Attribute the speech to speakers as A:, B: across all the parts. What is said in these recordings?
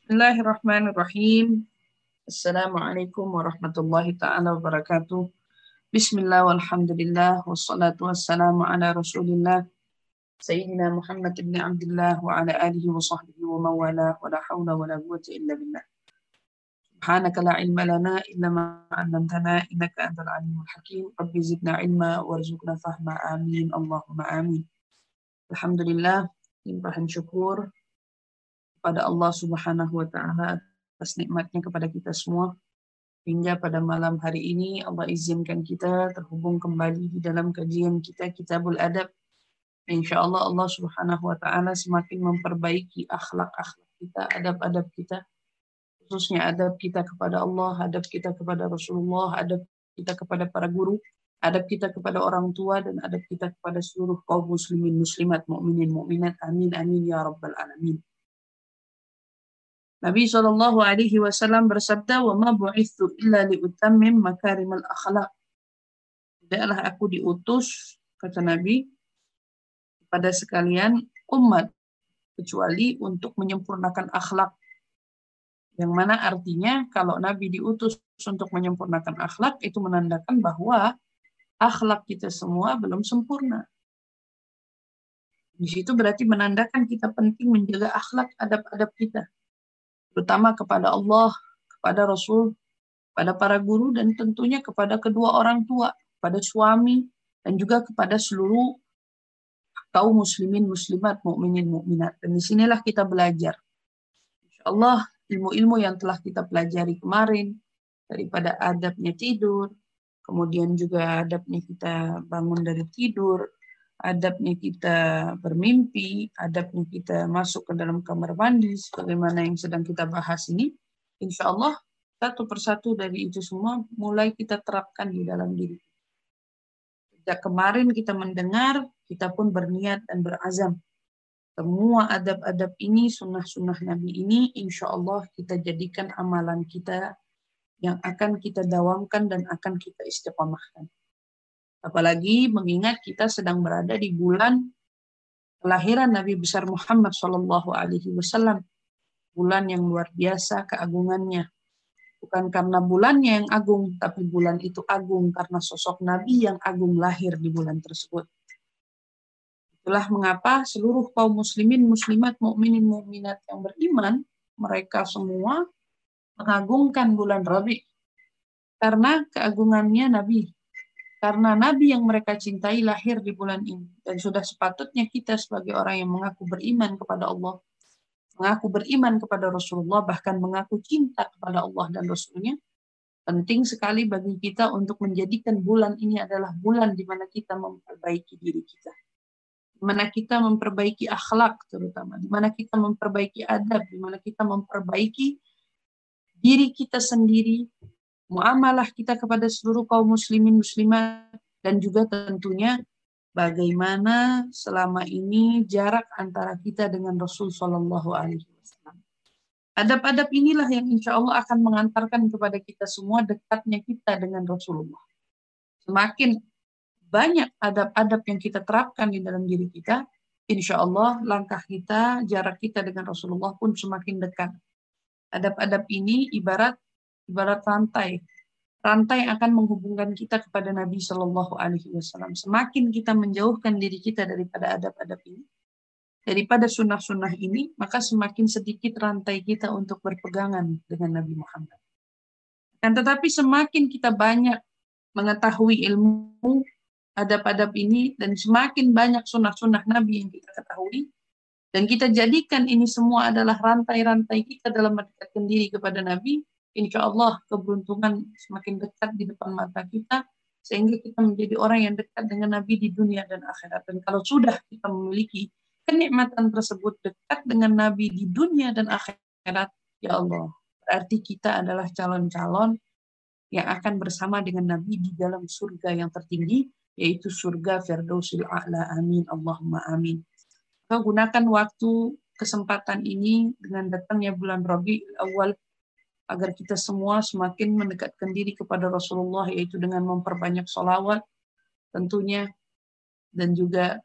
A: Bismillahirrahmanirrahim. Assalamualaikum warahmatullahi ta'ala wabarakatuh. Bismillah walhamdulillah wassalatu wassalamu ala rasulillah Sayyidina Muhammad ibn Abdullah wa ala alihi wa sahbihi wa mawala wa la hawla wa la quwwata illa billah. Subhanaka la ilma lana illa ma 'allamtana innaka antal alimul hakim. Rabbi zidna ilma warzuqna fahma. Amin. Allahumma amin. Alhamdulillah, limpahan syukur pada Allah Subhanahu wa taala atas nikmatnya kepada kita semua. Hingga pada malam hari ini Allah izinkan kita terhubung kembali di dalam kajian kita Kitabul Adab. Insyaallah Allah Subhanahu wa taala semakin memperbaiki akhlak-akhlak kita, adab-adab kita, khususnya adab kita kepada Allah, adab kita kepada Rasulullah, adab kita kepada para guru, adab kita kepada orang tua, dan adab kita kepada seluruh kaum muslimin muslimat, mukminin mukminat. Amin amin ya rabbal alamin. Nabi SAW bersabda, "Wa ma bu'itsu illa liutammim makarimal akhlaq." Tidaklah aku diutus, kata Nabi, kepada sekalian umat, kecuali untuk menyempurnakan akhlak. Yang mana artinya, kalau Nabi diutus untuk menyempurnakan akhlak, itu menandakan bahwa akhlak kita semua belum sempurna. Di situ berarti menandakan kita penting menjaga akhlak, adab-adab kita, terutama kepada Allah, kepada Rasul, pada para guru, dan tentunya kepada kedua orang tua, pada suami, dan juga kepada seluruh kaum muslimin, muslimat, mukminin, mukminat. Dan disinilah kita belajar. InsyaAllah ilmu-ilmu yang telah kita pelajari kemarin, daripada adabnya tidur, kemudian juga adabnya kita bangun dari tidur, adabnya kita bermimpi, adabnya kita masuk ke dalam kamar mandi, sebagaimana yang sedang kita bahas ini, InsyaAllah satu persatu dari itu semua mulai kita terapkan di dalam diri. Sejak kemarin kita mendengar, kita pun berniat dan berazam. Semua adab-adab ini, sunnah-sunnah Nabi ini, InsyaAllah kita jadikan amalan kita yang akan kita dawamkan dan akan kita istiqomahkan. Apalagi mengingat kita sedang berada di bulan kelahiran Nabi besar Muhammad SAW. Bulan yang luar biasa keagungannya. Bukan karena bulannya yang agung, tapi bulan itu agung karena sosok Nabi yang agung lahir di bulan tersebut. Itulah mengapa seluruh kaum muslimin, muslimat, mukminin, mukminat yang beriman, mereka semua mengagungkan bulan Rabi. Karena keagungannya Nabi. Karena Nabi yang mereka cintai lahir di bulan ini. Dan sudah sepatutnya kita sebagai orang yang mengaku beriman kepada Allah, mengaku beriman kepada Rasulullah, bahkan mengaku cinta kepada Allah dan Rasulnya, penting sekali bagi kita untuk menjadikan bulan ini adalah bulan di mana kita memperbaiki diri kita. Di mana kita memperbaiki akhlak terutama, di mana kita memperbaiki adab, di mana kita memperbaiki diri kita sendiri, muamalah kita kepada seluruh kaum muslimin muslimat, dan juga tentunya bagaimana selama ini jarak antara kita dengan Rasul Shallallahu Alaihi Wasallam. Adab-adab inilah yang insya Allah akan mengantarkan kepada kita semua dekatnya kita dengan Rasulullah. Semakin banyak adab-adab yang kita terapkan di dalam diri kita, insya Allah langkah kita, jarak kita dengan Rasulullah pun semakin dekat. Adab-adab ini ibarat rantai. Rantai akan menghubungkan kita kepada Nabi Shallallahu Alaihi Wasallam. Semakin kita menjauhkan diri kita daripada adab-adab ini, daripada sunnah-sunnah ini, maka semakin sedikit rantai kita untuk berpegangan dengan Nabi Muhammad. Dan tetapi semakin kita banyak mengetahui ilmu adab-adab ini, dan semakin banyak sunnah-sunnah Nabi yang kita ketahui, dan kita jadikan ini semua adalah rantai-rantai kita dalam mendekatkan diri kepada Nabi, insya Allah keberuntungan semakin dekat di depan mata kita, sehingga kita menjadi orang yang dekat dengan Nabi di dunia dan akhirat. Dan kalau sudah kita memiliki kenikmatan tersebut, dekat dengan Nabi di dunia dan akhirat, ya Allah, berarti kita adalah calon-calon yang akan bersama dengan Nabi di dalam surga yang tertinggi, yaitu surga Firdausil A'la. Amin. Allahumma amin. Maka gunakan waktu kesempatan ini dengan datangnya bulan Rabiul Awal agar kita semua semakin mendekatkan diri kepada Rasulullah, yaitu dengan memperbanyak sholawat tentunya, dan juga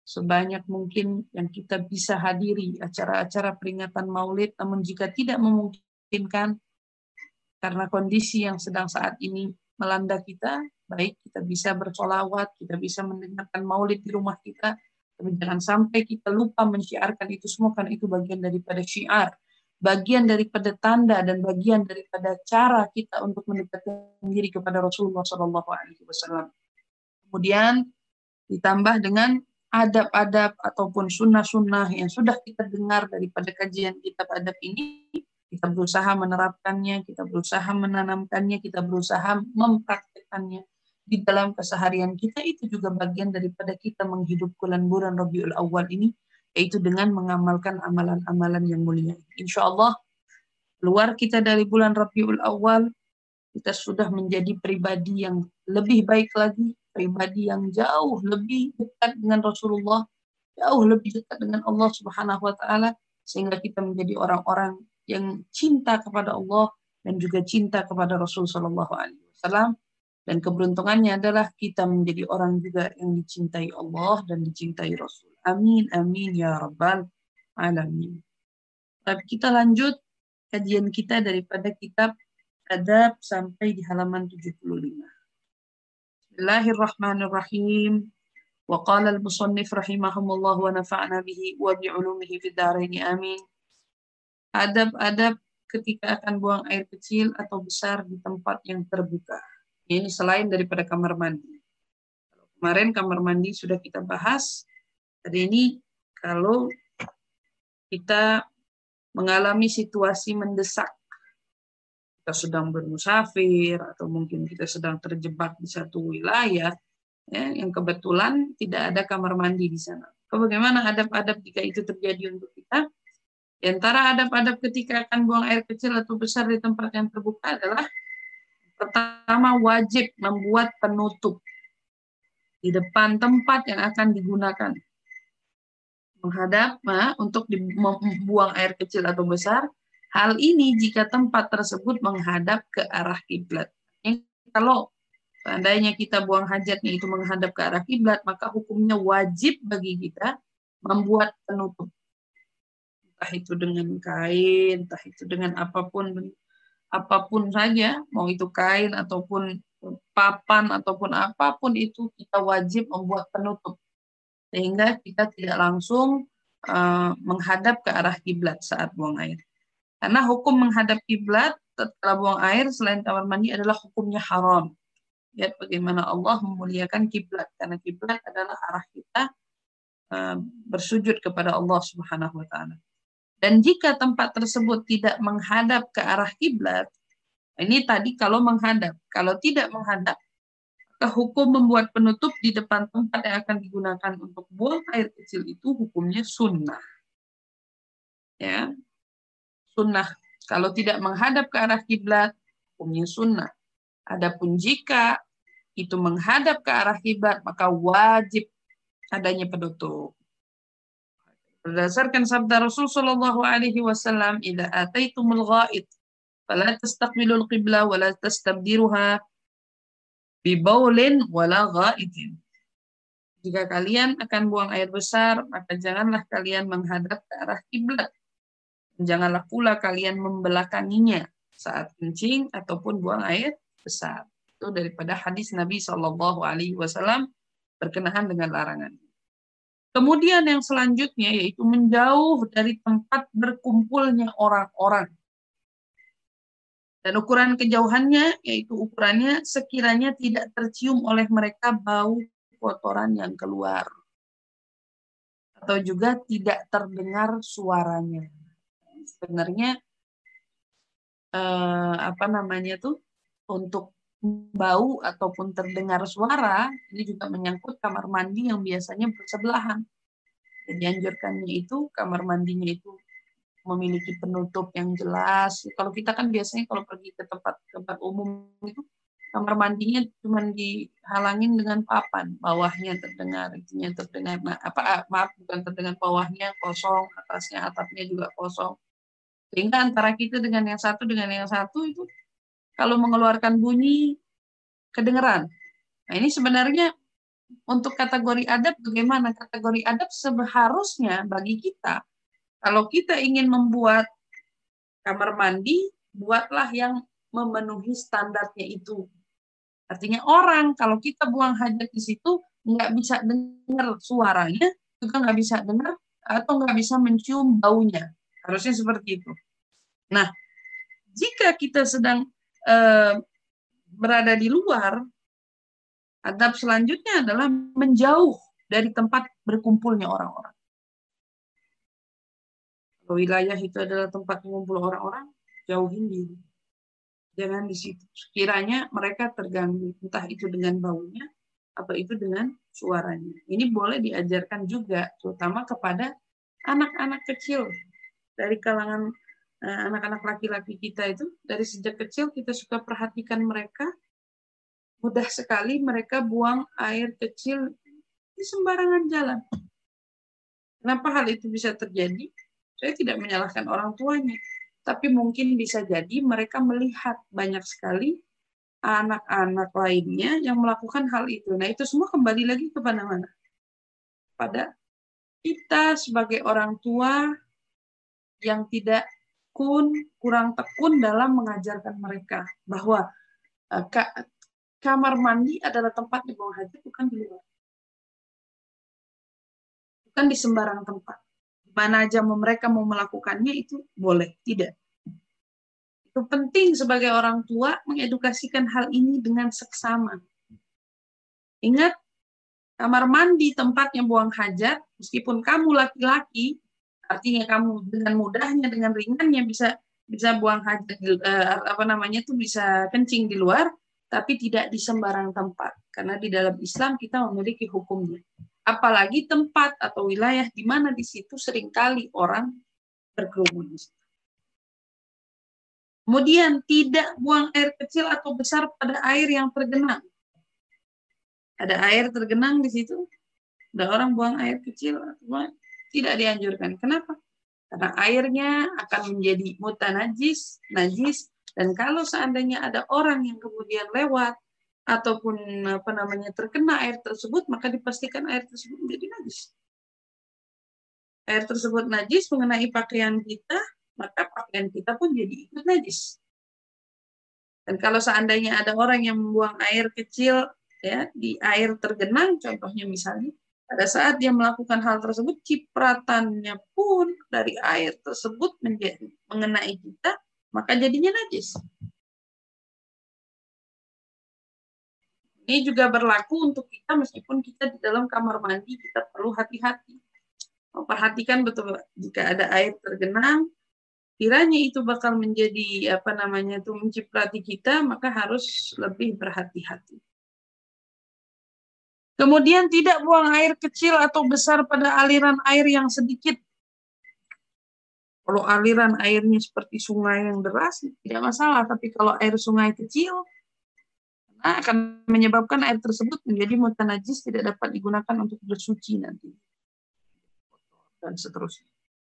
A: sebanyak mungkin yang kita bisa hadiri acara-acara peringatan Maulid. Namun jika tidak memungkinkan karena kondisi yang sedang saat ini melanda kita, baik kita bisa bersolawat, kita bisa mendengarkan Maulid di rumah kita, tapi jangan sampai kita lupa mensyiarkan itu semua, karena itu bagian daripada syiar, bagian daripada tanda, dan bagian daripada cara kita untuk mendekatkan diri kepada Rasulullah SAW. Kemudian ditambah dengan adab-adab ataupun sunnah-sunnah yang sudah kita dengar daripada kajian kitab adab ini, kita berusaha menerapkannya, kita berusaha menanamkannya, kita berusaha mempraktikkannya di dalam keseharian kita. Itu juga bagian daripada kita menghidupkan bulan Rabiul Awal ini, yaitu dengan mengamalkan amalan-amalan yang mulia. Insya Allah, keluar kita dari bulan Rabiul Awal, kita sudah menjadi pribadi yang lebih baik lagi, pribadi yang jauh lebih dekat dengan Rasulullah, jauh lebih dekat dengan Allah Subhanahu wa taala, sehingga kita menjadi orang-orang yang cinta kepada Allah dan juga cinta kepada Rasul sallallahu alaihi wasallam. Dan keberuntungannya adalah kita menjadi orang juga yang dicintai Allah dan dicintai Rasul. Amin amin ya rabbal alamin. Tapi kita lanjut kajian kita daripada kitab adab sampai di halaman 75. Bismillahirrahmanirrahim. Wa qala al-musannif rahimahumullah wa nafa'na bihi wa bi'ulumihi fid dharain amin. Adab-adab ketika akan buang air kecil atau besar di tempat yang terbuka. Ini selain daripada kamar mandi. Kemarin kamar mandi sudah kita bahas. Hari ini kalau kita mengalami situasi mendesak, kita sedang bermusafir atau mungkin kita sedang terjebak di satu wilayah yang kebetulan tidak ada kamar mandi di sana. Bagaimana adab-adab jika itu terjadi untuk kita? Di antara adab-adab ketika akan buang air kecil atau besar di tempat yang terbuka adalah pertama, wajib membuat penutup di depan tempat yang akan digunakan. Menghadap untuk membuang air kecil atau besar. Hal ini jika tempat tersebut menghadap ke arah kiblat. Kalau seandainya kita buang hajatnya itu menghadap ke arah kiblat, maka hukumnya wajib bagi kita membuat penutup. Entah itu dengan kain, entah itu dengan apapun saja, mau itu kain ataupun papan ataupun apapun itu, kita wajib membuat penutup sehingga kita tidak langsung menghadap ke arah kiblat saat buang air. Karena hukum menghadap kiblat setelah buang air selain kamar mandi adalah hukumnya haram. Lihat bagaimana Allah memuliakan kiblat, karena kiblat adalah arah kita bersujud kepada Allah Subhanahu wa taala. Dan jika tempat tersebut tidak menghadap ke arah kiblat, ini tadi kalau menghadap, kalau tidak menghadap, maka hukum membuat penutup di depan tempat yang akan digunakan untuk buang air kecil itu hukumnya sunnah. Ya, sunnah. Kalau tidak menghadap ke arah kiblat, hukumnya sunnah. Adapun jika itu menghadap ke arah kiblat, maka wajib adanya penutup. Berdasarkan sabda Rasul sallallahu alaihi wasallam, "Idza ataitumul ghaid, fala tastaqbilul qibla wa la tastabdiruha bi baulin wala ghaidin." Jika kalian akan buang air besar, maka janganlah kalian menghadap ke arah kiblat. Janganlah pula kalian membelakanginya saat kencing ataupun buang air besar. Itu daripada hadis Nabi Shallallahu Alaihi Wasallam berkenaan dengan larangan. Kemudian yang selanjutnya yaitu menjauh dari tempat berkumpulnya orang-orang. Dan ukuran kejauhannya yaitu ukurannya sekiranya tidak tercium oleh mereka bau kotoran yang keluar. Atau juga tidak terdengar suaranya. Sebenarnya untuk bau ataupun terdengar suara ini juga menyangkut kamar mandi yang biasanya bersebelahan. Jadi anjurkannya itu kamar mandinya itu memiliki penutup yang jelas. Kalau kita kan biasanya kalau pergi ke tempat umum itu kamar mandinya cuma dihalangin dengan papan, bawahnya terdengar, itunya terdengar. Bukan terdengar, bawahnya kosong, atasnya atapnya juga kosong. Sehingga antara kita dengan yang satu itu kalau mengeluarkan bunyi kedengeran. Nah ini sebenarnya untuk kategori adab bagaimana? Kategori adab seharusnya bagi kita, kalau kita ingin membuat kamar mandi, buatlah yang memenuhi standarnya itu. Artinya orang kalau kita buang hajat di situ nggak bisa dengar suaranya, juga nggak bisa dengar atau nggak bisa mencium baunya. Harusnya seperti itu. Nah, jika kita sedang berada di luar, adab selanjutnya adalah menjauh dari tempat berkumpulnya orang-orang. Kalau wilayah itu adalah tempat mengumpul orang-orang, jauhin diri. Jangan di situ. Sekiranya mereka terganggu, entah itu dengan baunya atau itu dengan suaranya. Ini boleh diajarkan juga, terutama kepada anak-anak kecil dari kalangan anak-anak laki-laki kita itu. Dari sejak kecil kita suka perhatikan mereka, mudah sekali mereka buang air kecil di sembarangan jalan. Kenapa hal itu bisa terjadi? Saya tidak menyalahkan orang tuanya, tapi mungkin bisa jadi mereka melihat banyak sekali anak-anak lainnya yang melakukan hal itu. Nah, itu semua kembali lagi kepada mana? Pada kita sebagai orang tua yang tidak kurang tekun dalam mengajarkan mereka bahwa kamar mandi adalah tempat dibuang hajat, bukan di luar. Bukan di sembarang tempat. Mana aja mereka mau melakukannya itu boleh, tidak. Itu penting sebagai orang tua mengedukasikan hal ini dengan seksama. Ingat, kamar mandi tempatnya buang hajat, meskipun kamu laki-laki, artinya kamu dengan mudahnya, dengan ringannya bisa buang hajat, bisa kencing di luar, tapi tidak di sembarang tempat. Karena di dalam Islam kita memiliki hukumnya. Apalagi tempat atau wilayah di mana di situ seringkali orang berkerumun. Kemudian tidak buang air kecil atau besar pada air yang tergenang. Ada air tergenang di situ, ada orang buang air kecil, tidak dianjurkan. Kenapa? Karena airnya akan menjadi mutanajis, najis, dan kalau seandainya ada orang yang kemudian lewat ataupun terkena air tersebut, maka dipastikan air tersebut menjadi najis. Air tersebut najis mengenai pakaian kita, maka pakaian kita pun jadi ikut najis. Dan kalau seandainya ada orang yang membuang air kecil ya di air tergenang, contohnya misalnya, pada saat dia melakukan hal tersebut, cipratannya pun dari air tersebut mengenai kita, maka jadinya najis. Ini juga berlaku untuk kita meskipun kita di dalam kamar mandi, kita perlu hati-hati. Memperhatikan betul jika ada air tergenang, kiranya itu bakal menjadi menciprati kita, maka harus lebih berhati-hati. Kemudian tidak buang air kecil atau besar pada aliran air yang sedikit. Kalau aliran airnya seperti sungai yang deras, tidak masalah. Tapi kalau air sungai kecil, akan menyebabkan air tersebut menjadi mutanajis, tidak dapat digunakan untuk bersuci nanti. Dan seterusnya.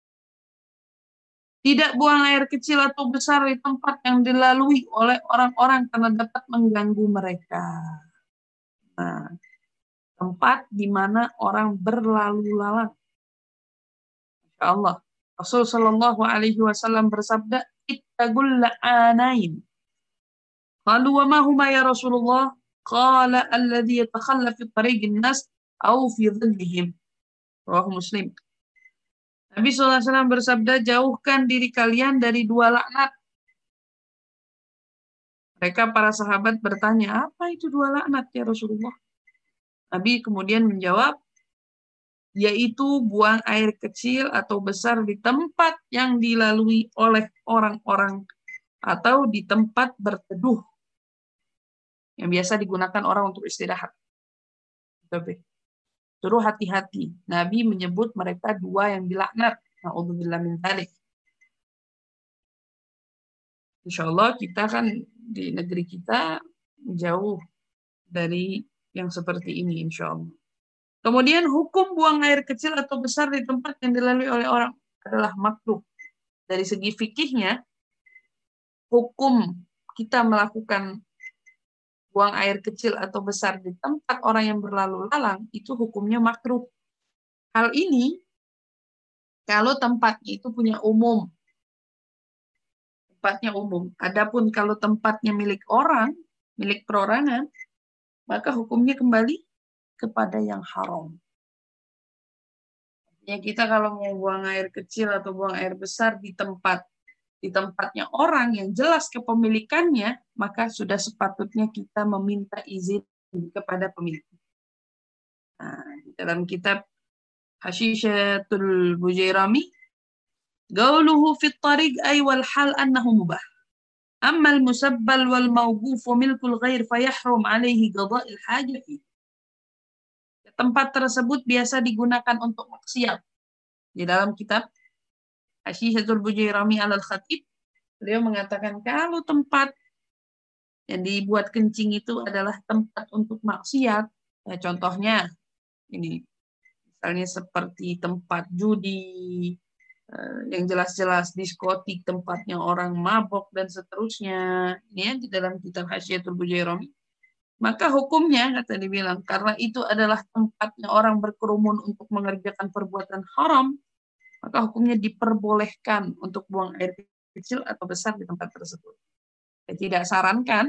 A: Tidak buang air kecil atau besar di tempat yang dilalui oleh orang-orang karena dapat mengganggu mereka. Nah, tempat di mana orang berlalu lalang. Masya Allah. Rasul Shallallahu Alaihi Wasallam bersabda, "Ittaqul la'anain." Qalu wa ma huma ya Rasulullah? Qala alladhi yatakhalla fi tariqin nas au fi dhillihim. Rawahu Muslim. Nabi SAW bersabda, jauhkan diri kalian dari dua laknat. Mereka para sahabat bertanya, apa itu dua laknat ya Rasulullah? Nabi kemudian menjawab, yaitu buang air kecil atau besar di tempat yang dilalui oleh orang-orang atau di tempat berteduh yang biasa digunakan orang untuk istirahat. Suruh hati-hati. Nabi menyebut mereka dua yang dilaknat. Na'udzubillah min dzalik. Insya Allah kita kan di negeri kita jauh dari yang seperti ini, insya Allah. Kemudian hukum buang air kecil atau besar di tempat yang dilalui oleh orang adalah makruh. Dari segi fikihnya, hukum kita melakukan buang air kecil atau besar di tempat orang yang berlalu lalang, itu hukumnya makruh. Hal ini kalau tempatnya itu punya umum, tempatnya umum. Adapun kalau tempatnya milik orang, milik perorangan, maka hukumnya kembali kepada yang haram. Ya, kita kalau mau buang air kecil atau buang air besar di tempatnya orang yang jelas kepemilikannya, maka sudah sepatutnya kita meminta izin kepada pemilik. Nah, di dalam kitab Hashishatul Bujairami, gauluhu fit tariq ay wal hal annahu mubah. Amma al-musabbal wal mawquf milkul ghair fayahrum alaihi qada'il hajah fi. Tempat tersebut biasa digunakan untuk maksiat. Di dalam kitab Hashishatul Bujairami al-Khatib, beliau mengatakan kalau tempat yang dibuat kencing itu adalah tempat untuk maksiat, ya contohnya ini, misalnya seperti tempat judi, yang jelas-jelas diskotik, tempatnya orang mabok dan seterusnya, ya di dalam kitab Hasyiatul Bujairami. Maka hukumnya, kata dibilang, karena itu adalah tempatnya orang berkerumun untuk mengerjakan perbuatan haram, maka hukumnya diperbolehkan untuk buang air kecil atau besar di tempat tersebut. Saya tidak sarankan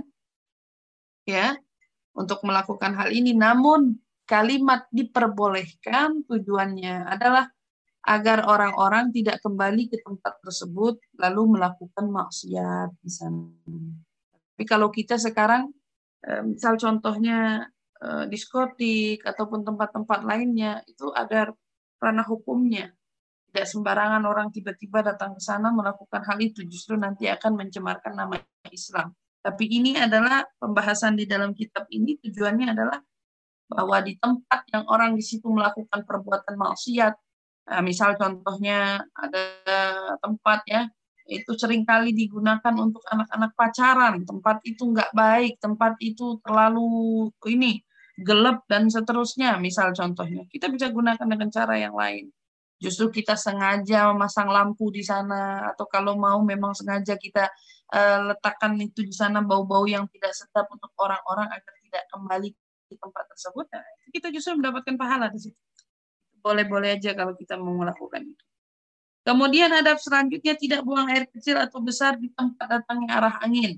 A: ya untuk melakukan hal ini, namun kalimat diperbolehkan tujuannya adalah agar orang-orang tidak kembali ke tempat tersebut lalu melakukan maksiat di sana. Tapi kalau kita sekarang, misal contohnya diskotik ataupun tempat-tempat lainnya, itu agar ranah hukumnya. Tidak sembarangan orang tiba-tiba datang ke sana melakukan hal itu, justru nanti akan mencemarkan nama Islam. Tapi ini adalah pembahasan di dalam kitab ini, tujuannya adalah bahwa di tempat yang orang di situ melakukan perbuatan maksiat, misal contohnya ada tempat ya, itu seringkali digunakan untuk anak-anak pacaran, tempat itu nggak baik, tempat itu terlalu gelap dan seterusnya, misal contohnya. Kita bisa gunakan dengan cara yang lain. Justru kita sengaja memasang lampu di sana, atau kalau mau memang sengaja kita letakkan itu di sana bau-bau yang tidak sedap untuk orang-orang agar tidak kembali di tempat tersebut. Nah, kita justru mendapatkan pahala di situ. Boleh-boleh aja kalau kita mau melakukan itu. Kemudian adab selanjutnya, tidak buang air kecil atau besar di tempat datangnya arah angin.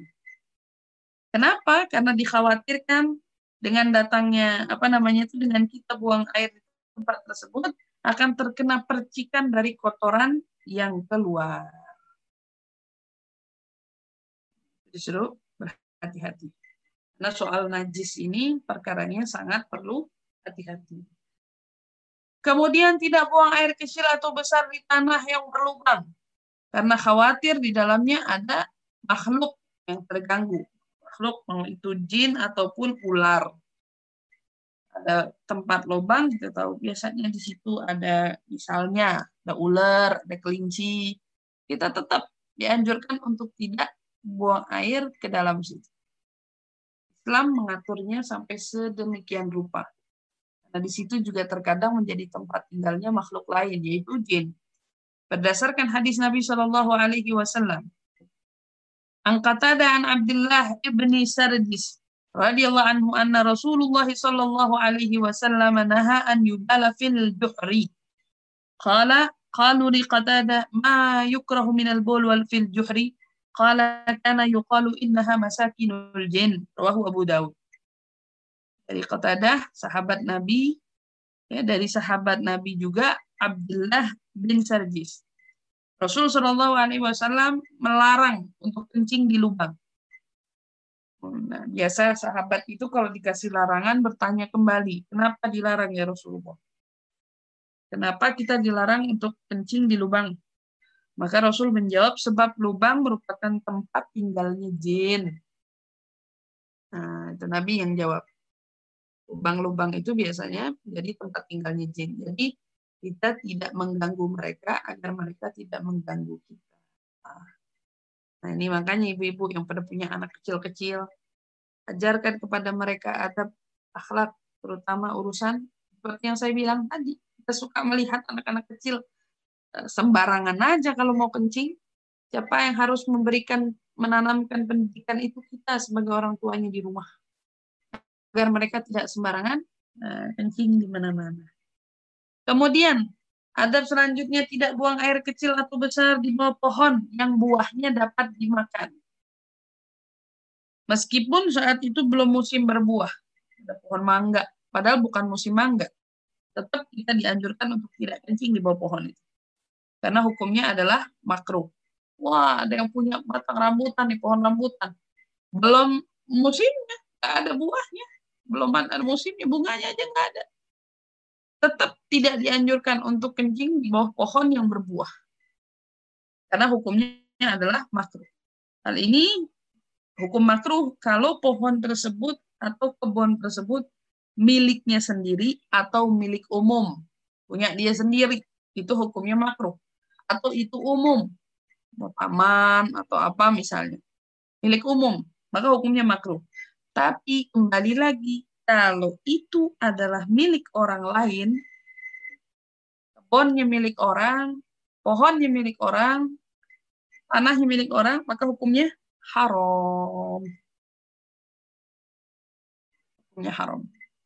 A: Kenapa? Karena dikhawatirkan dengan datangnya dengan kita buang air di tempat tersebut akan terkena percikan dari kotoran yang keluar. Disuruh berhati-hati. Karena soal najis ini perkaranya sangat perlu hati-hati. Kemudian tidak buang air kecil atau besar di tanah yang berlubang, karena khawatir di dalamnya ada makhluk yang terganggu. Makhluk itu jin ataupun ular. Ada tempat lubang, kita tahu biasanya di situ ada misalnya ada ular, ada kelinci. Kita tetap dianjurkan untuk tidak buang air ke dalam situ. Islam mengaturnya sampai sedemikian rupa. Nah, di situ juga terkadang menjadi tempat tinggalnya makhluk lain, yaitu jin. Berdasarkan hadis Nabi Shallallahu Alaihi Wasallam, Qatadah an Abdullah ibni Sardis radhiyallahu anhu anna Rasulullah Shallallahu Alaihi Wasallam naha an yubala fil juhri. Qalu li Qatadah ma yukrahu min al-bawl wal fil juhri. Qala kana yuqalu innaha masakinul jin. Rawahu Abu Dawud. Dari Qatadah, sahabat Nabi, ya, dari sahabat Nabi juga Abdullah bin Sarjis. Rasul Shallallahu Alaihi Wasallam melarang untuk kencing di lubang. Nah, biasa sahabat itu kalau dikasih larangan bertanya kembali, kenapa dilarang ya Rasulullah? Kenapa kita dilarang untuk kencing di lubang? Maka Rasul menjawab, sebab lubang merupakan tempat tinggalnya jin. Nah, itu Nabi yang jawab. Lubang-lubang itu biasanya menjadi tempat tinggalnya jin. Jadi kita tidak mengganggu mereka agar mereka tidak mengganggu kita. Nah, ini makanya ibu-ibu yang pada punya anak kecil-kecil, ajarkan kepada mereka adab akhlak, terutama urusan seperti yang saya bilang tadi. Kita suka melihat anak-anak kecil sembarangan aja kalau mau kencing. Siapa yang harus menanamkan pendidikan itu? Kita sebagai orang tuanya di rumah. agar mereka tidak sembarangan kencing di mana-mana. Kemudian, adab selanjutnya tidak buang air kecil atau besar di bawah pohon yang buahnya dapat dimakan. Meskipun saat itu belum musim berbuah, ada pohon mangga, padahal bukan musim mangga, tetap kita dianjurkan untuk tidak kencing di bawah pohon itu. Karena hukumnya adalah makruh. Wah, ada yang punya batang rambutan di pohon rambutan. Belum musimnya, nggak ada buahnya. Belum ada musimnya, bunganya aja nggak ada. Tetap tidak dianjurkan untuk kencing di bawah pohon yang berbuah. Karena hukumnya adalah makruh. Hal ini hukum makruh kalau pohon tersebut atau kebun tersebut miliknya sendiri atau milik umum. Punya dia sendiri. Itu hukumnya makruh. Atau itu umum. Taman atau apa misalnya. Milik umum. Maka hukumnya makruh. Tapi kembali lagi, kalau itu adalah milik orang lain, kebunnya milik orang, pohonnya milik orang, tanahnya milik orang, maka hukumnya haram. Hukumnya haram.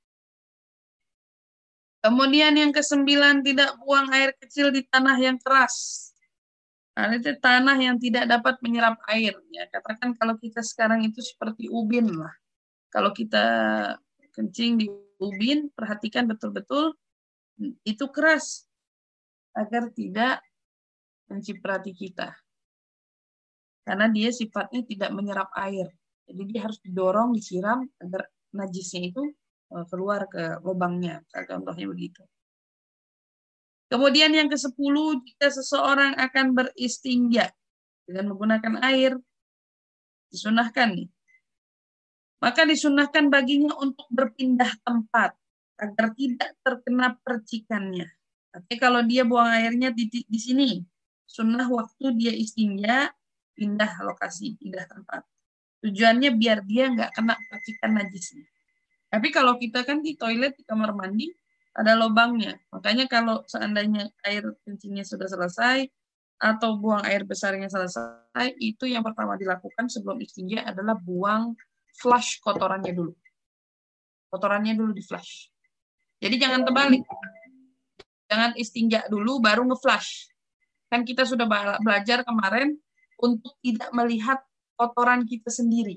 A: Kemudian yang ke-9, tidak buang air kecil di tanah yang keras. Nah, itu tanah yang tidak dapat menyerap air. Ya, katakan kalau kita sekarang itu seperti ubin lah. Kalau kita kencing di ubin, perhatikan betul-betul itu keras agar tidak menciprati kita. Karena dia sifatnya tidak menyerap air. Jadi dia harus didorong, disiram agar najisnya itu keluar ke lubangnya. Contohnya begitu. Kemudian yang ke-10, jika seseorang akan beristinja dengan menggunakan air, disunahkan nih. Maka disunahkan baginya untuk berpindah tempat agar tidak terkena percikannya. Tapi kalau dia buang airnya di sini, sunnah waktu dia istinja, pindah lokasi, pindah tempat. Tujuannya biar dia nggak kena percikan najisnya. Tapi kalau kita kan di toilet, di kamar mandi, ada lubangnya. Makanya kalau seandainya air kencingnya sudah selesai, atau buang air besarnya selesai, itu yang pertama dilakukan sebelum istinja adalah buang flush kotorannya dulu. Kotorannya dulu di flush. Jadi jangan terbalik. Jangan istinja dulu, baru nge-flush. Kan kita sudah belajar kemarin untuk tidak melihat kotoran kita sendiri.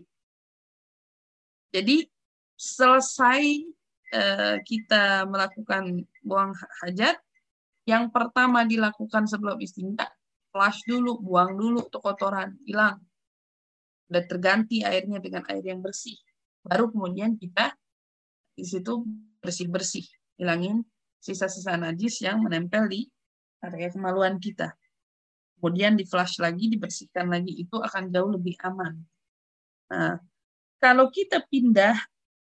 A: Jadi selesai kita melakukan buang hajat, yang pertama dilakukan sebelum istinja, flush dulu, buang dulu tuh kotoran, hilang. Udah terganti airnya dengan air yang bersih. Baru kemudian kita di situ bersih-bersih, hilangin sisa-sisa najis yang menempel di area kemaluan kita. Kemudian di flush lagi, dibersihkan lagi, itu akan jauh lebih aman. Nah, kalau kita pindah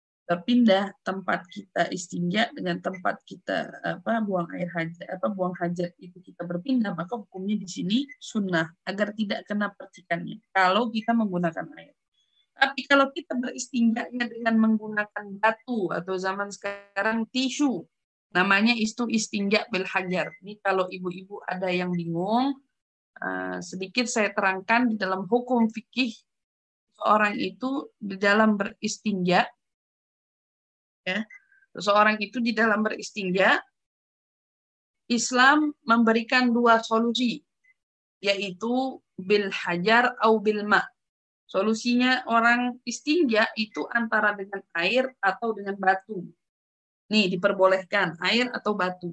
A: tempat kita istinja dengan tempat kita buang air hajat, buang hajat itu kita berpindah, maka hukumnya di sini sunnah agar tidak kena percikannya kalau kita menggunakan air. Tapi kalau kita beristinjanya dengan menggunakan batu atau zaman sekarang tisu, namanya itu istinja bil hajar. Ini kalau ibu-ibu ada yang bingung, sedikit saya terangkan di dalam hukum fikih. Seorang itu di dalam beristinja, ya, seseorang itu di dalam beristinja, Islam memberikan dua solusi, yaitu bil hajar atau bil ma. Solusinya orang istinja itu antara dengan air atau dengan batu. Nih, diperbolehkan air atau batu.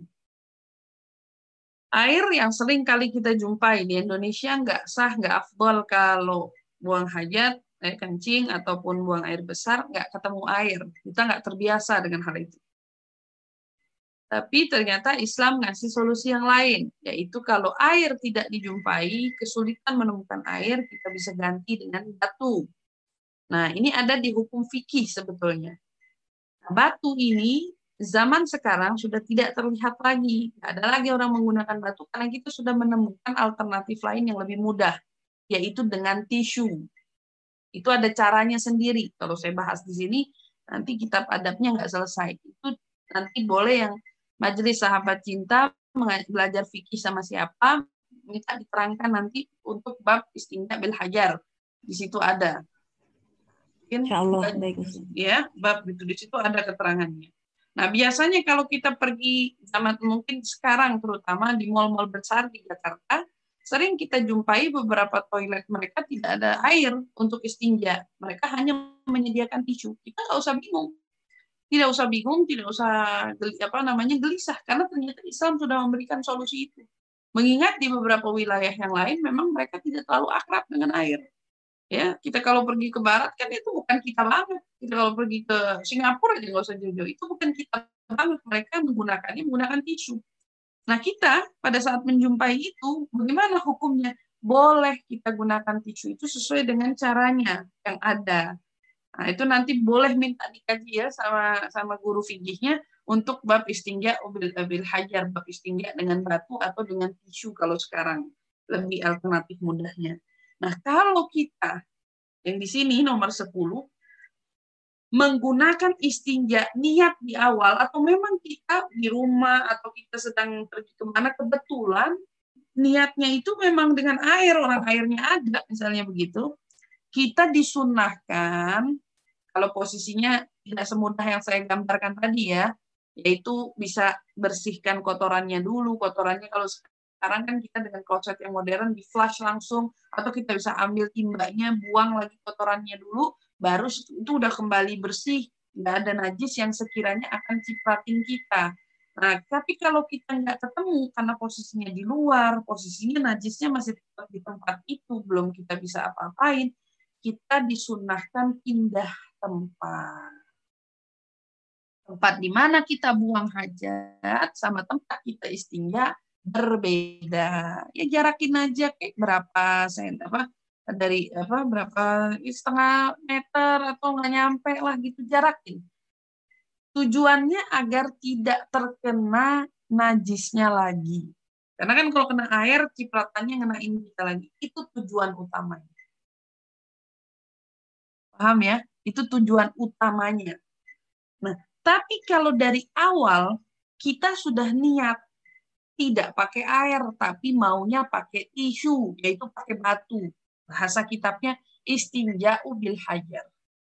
A: Air yang sering kali kita jumpai di Indonesia nggak sah, nggak afdol kalau buang hajat, kencing, ataupun buang air besar, nggak ketemu air. Kita nggak terbiasa dengan hal itu. Tapi ternyata Islam ngasih solusi yang lain, yaitu kalau air tidak dijumpai, kesulitan menemukan air, kita bisa ganti dengan batu. Nah, ini ada di hukum fikih sebetulnya. Nah, batu ini zaman sekarang sudah tidak terlihat lagi. Tidak ada lagi orang menggunakan batu karena kita sudah menemukan alternatif lain yang lebih mudah, yaitu dengan tisu. Itu ada caranya sendiri. Kalau saya bahas di sini, nanti kitab adabnya nggak selesai. Itu nanti boleh yang majelis sahabat cinta belajar fikih sama siapa, minta diterangkan nanti untuk bab istinja bil hajar. Di situ ada. Mungkin
B: Insyaallah, baik Ustaz.
A: ya, bab itu di situ ada keterangannya. Nah, biasanya kalau kita pergi zaman mungkin sekarang terutama di mal-mal besar di Jakarta, sering kita jumpai beberapa toilet mereka tidak ada air untuk istinja. Mereka hanya menyediakan tisu. Kita nggak usah bingung. Tidak usah bingung, tidak usah gelisah karena ternyata Islam sudah memberikan solusi itu. Mengingat di beberapa wilayah yang lain memang mereka tidak terlalu akrab dengan air. Ya, kita kalau pergi ke barat kan itu bukan kita banget. Kita kalau pergi ke Singapura aja nggak usah jauh-jauh. Itu bukan kita banget. Mereka menggunakan tisu. Nah, kita pada saat menjumpai itu, bagaimana hukumnya? Boleh kita gunakan tisu itu sesuai dengan caranya yang ada. Nah, itu nanti boleh minta dikaji ya sama guru fikihnya untuk bab istinja bil hajar, bab istinja dengan batu atau dengan tisu kalau sekarang lebih alternatif mudahnya. Nah, kalau kita yang di sini nomor 10 menggunakan istinja niat di awal atau memang kita di rumah atau kita sedang pergi kemana kebetulan niatnya itu memang dengan air, orang airnya ada misalnya begitu, kita disunahkan kalau posisinya tidak semudah yang saya gambarkan tadi ya, yaitu bisa bersihkan kotorannya dulu. Kotorannya kalau sekarang kan kita dengan kloset yang modern di flush langsung, atau kita bisa ambil timbanya, buang lagi kotorannya dulu, baru itu udah kembali bersih, nggak ada najis yang sekiranya akan cipratin kita. Nah, tapi kalau kita nggak ketemu karena posisinya di luar, posisinya najisnya masih tetap di tempat itu, belum kita bisa apa-apain, kita disunahkan pindah tempat. Tempat di mana kita buang hajat sama tempat kita istinja berbeda. Ya jarakin aja kayak berapa dari berapa setengah meter atau nggak nyampe lah gitu jarakin. Tujuannya agar tidak terkena najisnya lagi. Karena kan kalau kena air cipratannya ngenain kita lagi. Itu tujuan utamanya. Paham ya? Itu tujuan utamanya. Nah, tapi kalau dari awal kita sudah niat tidak pakai air, tapi maunya pakai tisu, yaitu pakai batu. Bahasa kitabnya istinja'u bil hajar.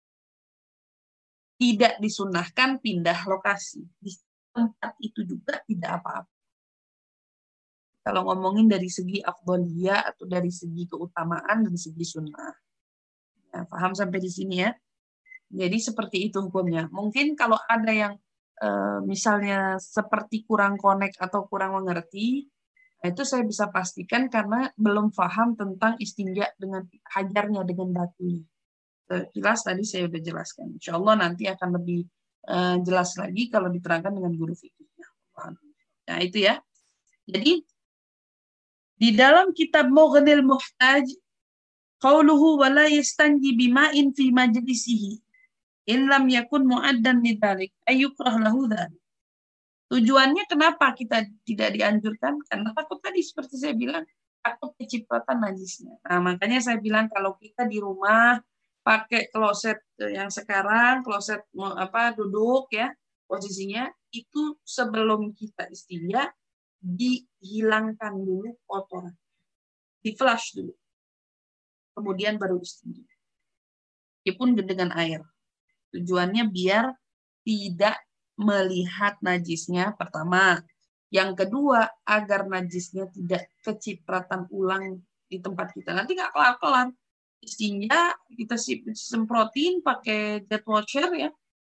A: Tidak disunahkan pindah lokasi. Di tempat itu juga tidak apa-apa. Kalau ngomongin dari segi afdoliyah atau dari segi keutamaan, dari segi sunnah. Nah, paham sampai di sini ya? Jadi seperti itu hukumnya. Mungkin kalau ada yang misalnya seperti kurang connect atau kurang mengerti, itu saya bisa pastikan karena belum paham tentang istinja dengan hajarnya, dengan batunya. Jelas tadi saya sudah jelaskan. Insya Allah nanti akan lebih jelas lagi kalau diterangkan dengan guru fikihnya. Nah itu ya. Jadi di dalam kitab Mughnil Muhtaj, qauluhu wala yastanji bima'in fi majlisihi in lam yakun mu'addan lidzalik ayyukrah lahu dzalik. Tujuannya kenapa kita tidak dianjurkan? Karena takut tadi seperti saya bilang, takut kecipratan najisnya. Nah, makanya saya bilang kalau kita di rumah pakai kloset yang sekarang, kloset duduk ya, posisinya itu sebelum kita istinja dihilangkan dulu kotoran. Di flush dulu. Kemudian baru istinja. Meskipun dengan air. Tujuannya biar tidak melihat najisnya pertama. Yang kedua, agar najisnya tidak kecipratan ulang di tempat kita. Nanti nggak kelar-kelar. Istinja kita semprotin pakai jet washer ya.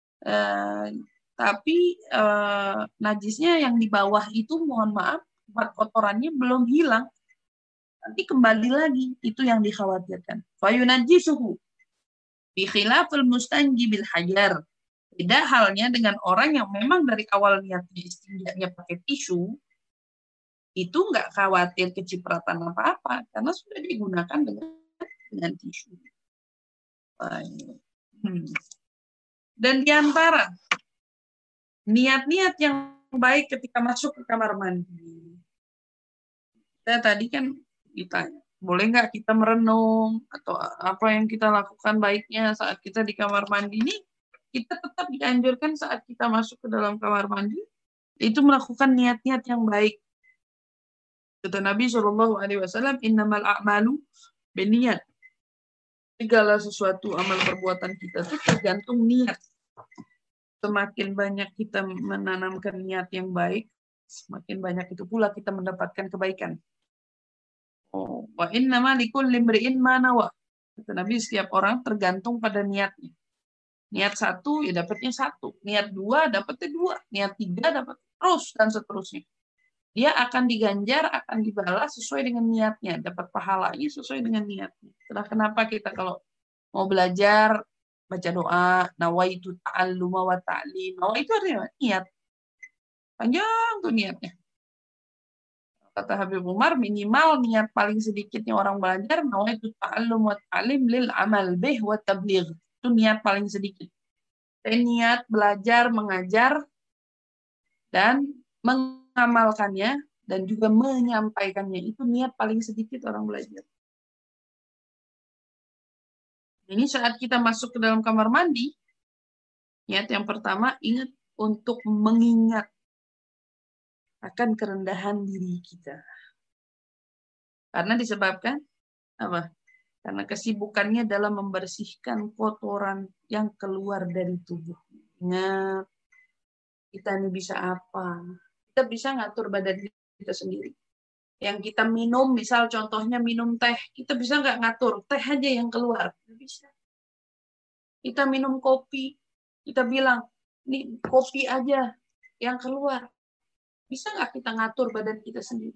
A: Tapi najisnya yang di bawah itu mohon maaf, kotorannya belum hilang. Nanti kembali lagi. Itu yang dikhawatirkan. Fayunajisuhu. Bi khilafil mustanji bil hajar. Beda halnya dengan orang yang memang dari awal niatnya istinjanya pakai tisu, itu nggak khawatir kecipratan apa-apa, karena sudah digunakan dengan tisu. Dan diantara niat-niat yang baik ketika masuk ke kamar mandi, kita tadi kan ditanya, boleh nggak kita merenung, atau apa yang kita lakukan baiknya saat kita di kamar mandi ini, kita tetap dianjurkan saat kita masuk ke dalam kamar mandi, itu melakukan niat-niat yang baik. Kata Nabi SAW, innamal a'malu binniyat. Segala sesuatu amal perbuatan kita itu tergantung niat. Semakin banyak kita menanamkan niat yang baik, semakin banyak itu pula kita mendapatkan kebaikan. Wa innama likulli imri'in ma nawa. Kata Nabi, setiap orang tergantung pada niatnya. Niat satu, ya dapatnya satu. Niat dua, dapatnya dua. Niat tiga, dapat terus, dan seterusnya. Dia akan diganjar, akan dibalas sesuai dengan niatnya. Dapat pahalanya sesuai dengan niatnya. Itulah kenapa kita kalau mau belajar, baca doa, nawaitu ta'alluma wa ta'lim. Nawa itu artinya niat. Panjang tuh niatnya. Kata Habib Umar, minimal niat paling sedikitnya orang belajar, nawaitu ta'allum wa ta'lim lil amal bih wa tabligh. Itu niat paling sedikit. Dan niat belajar, mengajar, dan mengamalkannya, dan juga menyampaikannya. Itu niat paling sedikit orang belajar. Ini saat kita masuk ke dalam kamar mandi, niat yang pertama, ingat untuk mengingat akan kerendahan diri kita. Karena disebabkan apa? Karena kesibukannya dalam membersihkan kotoran yang keluar dari tubuh. Ingat, kita ini bisa apa? Kita bisa ngatur badan kita sendiri. Yang kita minum, misal contohnya minum teh, kita bisa nggak ngatur? Teh aja yang keluar. Nggak bisa. Kita minum kopi, kita bilang, ini kopi aja yang keluar. Bisa nggak kita ngatur badan kita sendiri?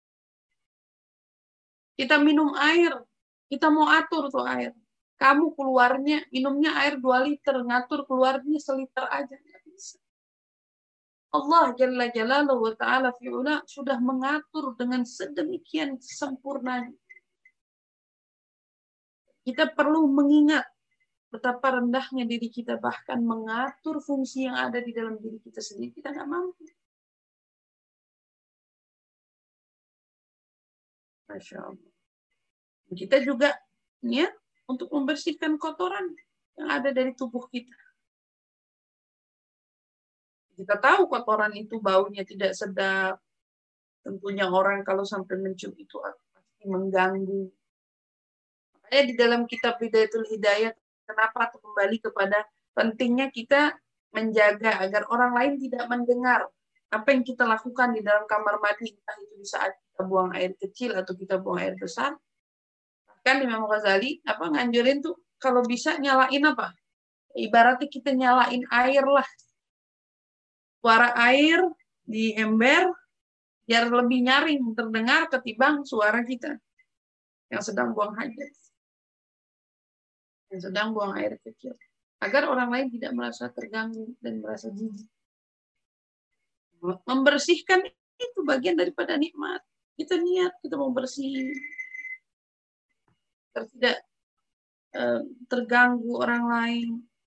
A: Kita minum air, kita mau atur tuh air. Kamu keluarnya, minumnya air 2 liter, ngatur keluarnya seliter aja. Nggak bisa. Allah Jalla Jalaluhu wa Ta'ala fi'ula sudah mengatur dengan sedemikian sempurnanya. Kita perlu mengingat betapa rendahnya diri kita, bahkan mengatur fungsi yang ada di dalam diri kita sendiri. Kita nggak mampu. Masya Allah. Kita juga ya, untuk membersihkan kotoran yang ada dari tubuh kita. Kita tahu kotoran itu baunya tidak sedap. Tentunya orang kalau sampai mencium itu pasti mengganggu. Makanya di dalam kitab Bidayatul Hidayah, kenapa kembali kepada pentingnya kita menjaga agar orang lain tidak mendengar apa yang kita lakukan di dalam kamar mandi, entah itu di saat kita buang air kecil atau kita buang air besar. Kan Imam Ghazali nganjurin tuh kalau bisa nyalain apa? Ibaratnya kita nyalain air lah. Suara air di ember biar lebih nyaring terdengar ketimbang suara kita yang sedang buang hajat, yang sedang buang air kecil, agar orang lain tidak merasa terganggu dan merasa jijik. Membersihkan itu bagian daripada nikmat. Kita niat kita mau bersih, tidak terganggu orang lain,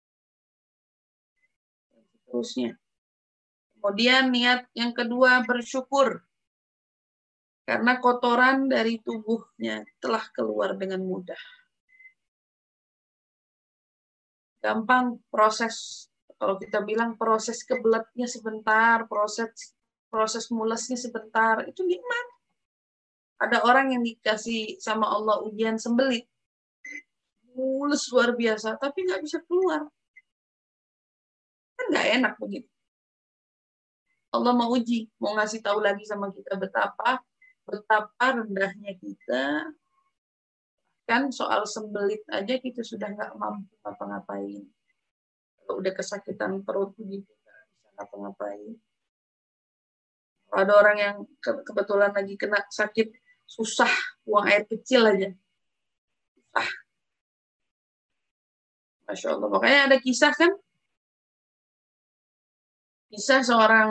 A: terusnya. Kemudian niat yang kedua bersyukur karena kotoran dari tubuhnya telah keluar dengan mudah. Gampang proses, kalau kita bilang proses kebeletnya sebentar, proses mulesnya sebentar, itu nikmat. Ada orang yang dikasih sama Allah ujian sembelit, mulus luar biasa, tapi nggak bisa keluar. Kan nggak enak begitu. Allah mau uji, mau ngasih tahu lagi sama kita betapa rendahnya kita. Kan soal sembelit aja kita sudah nggak mampu ngapa-ngapain. Kalau udah kesakitan perut begitu, nggak bisa ngapa-ngapain. Ada orang yang kebetulan lagi kena sakit, susah buang air kecil aja. Susah. Masya Allah. Makanya ada kisah kan, kisah seorang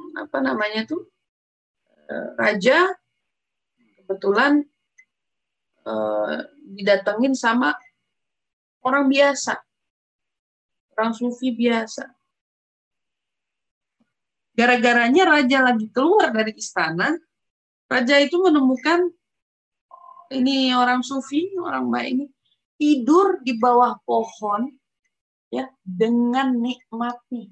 A: raja kebetulan didatengin sama orang biasa, orang sufi biasa. Gara-garanya raja lagi keluar dari istana, raja itu menemukan ini orang sufi, orang baik ini tidur di bawah pohon ya dengan nikmatnya.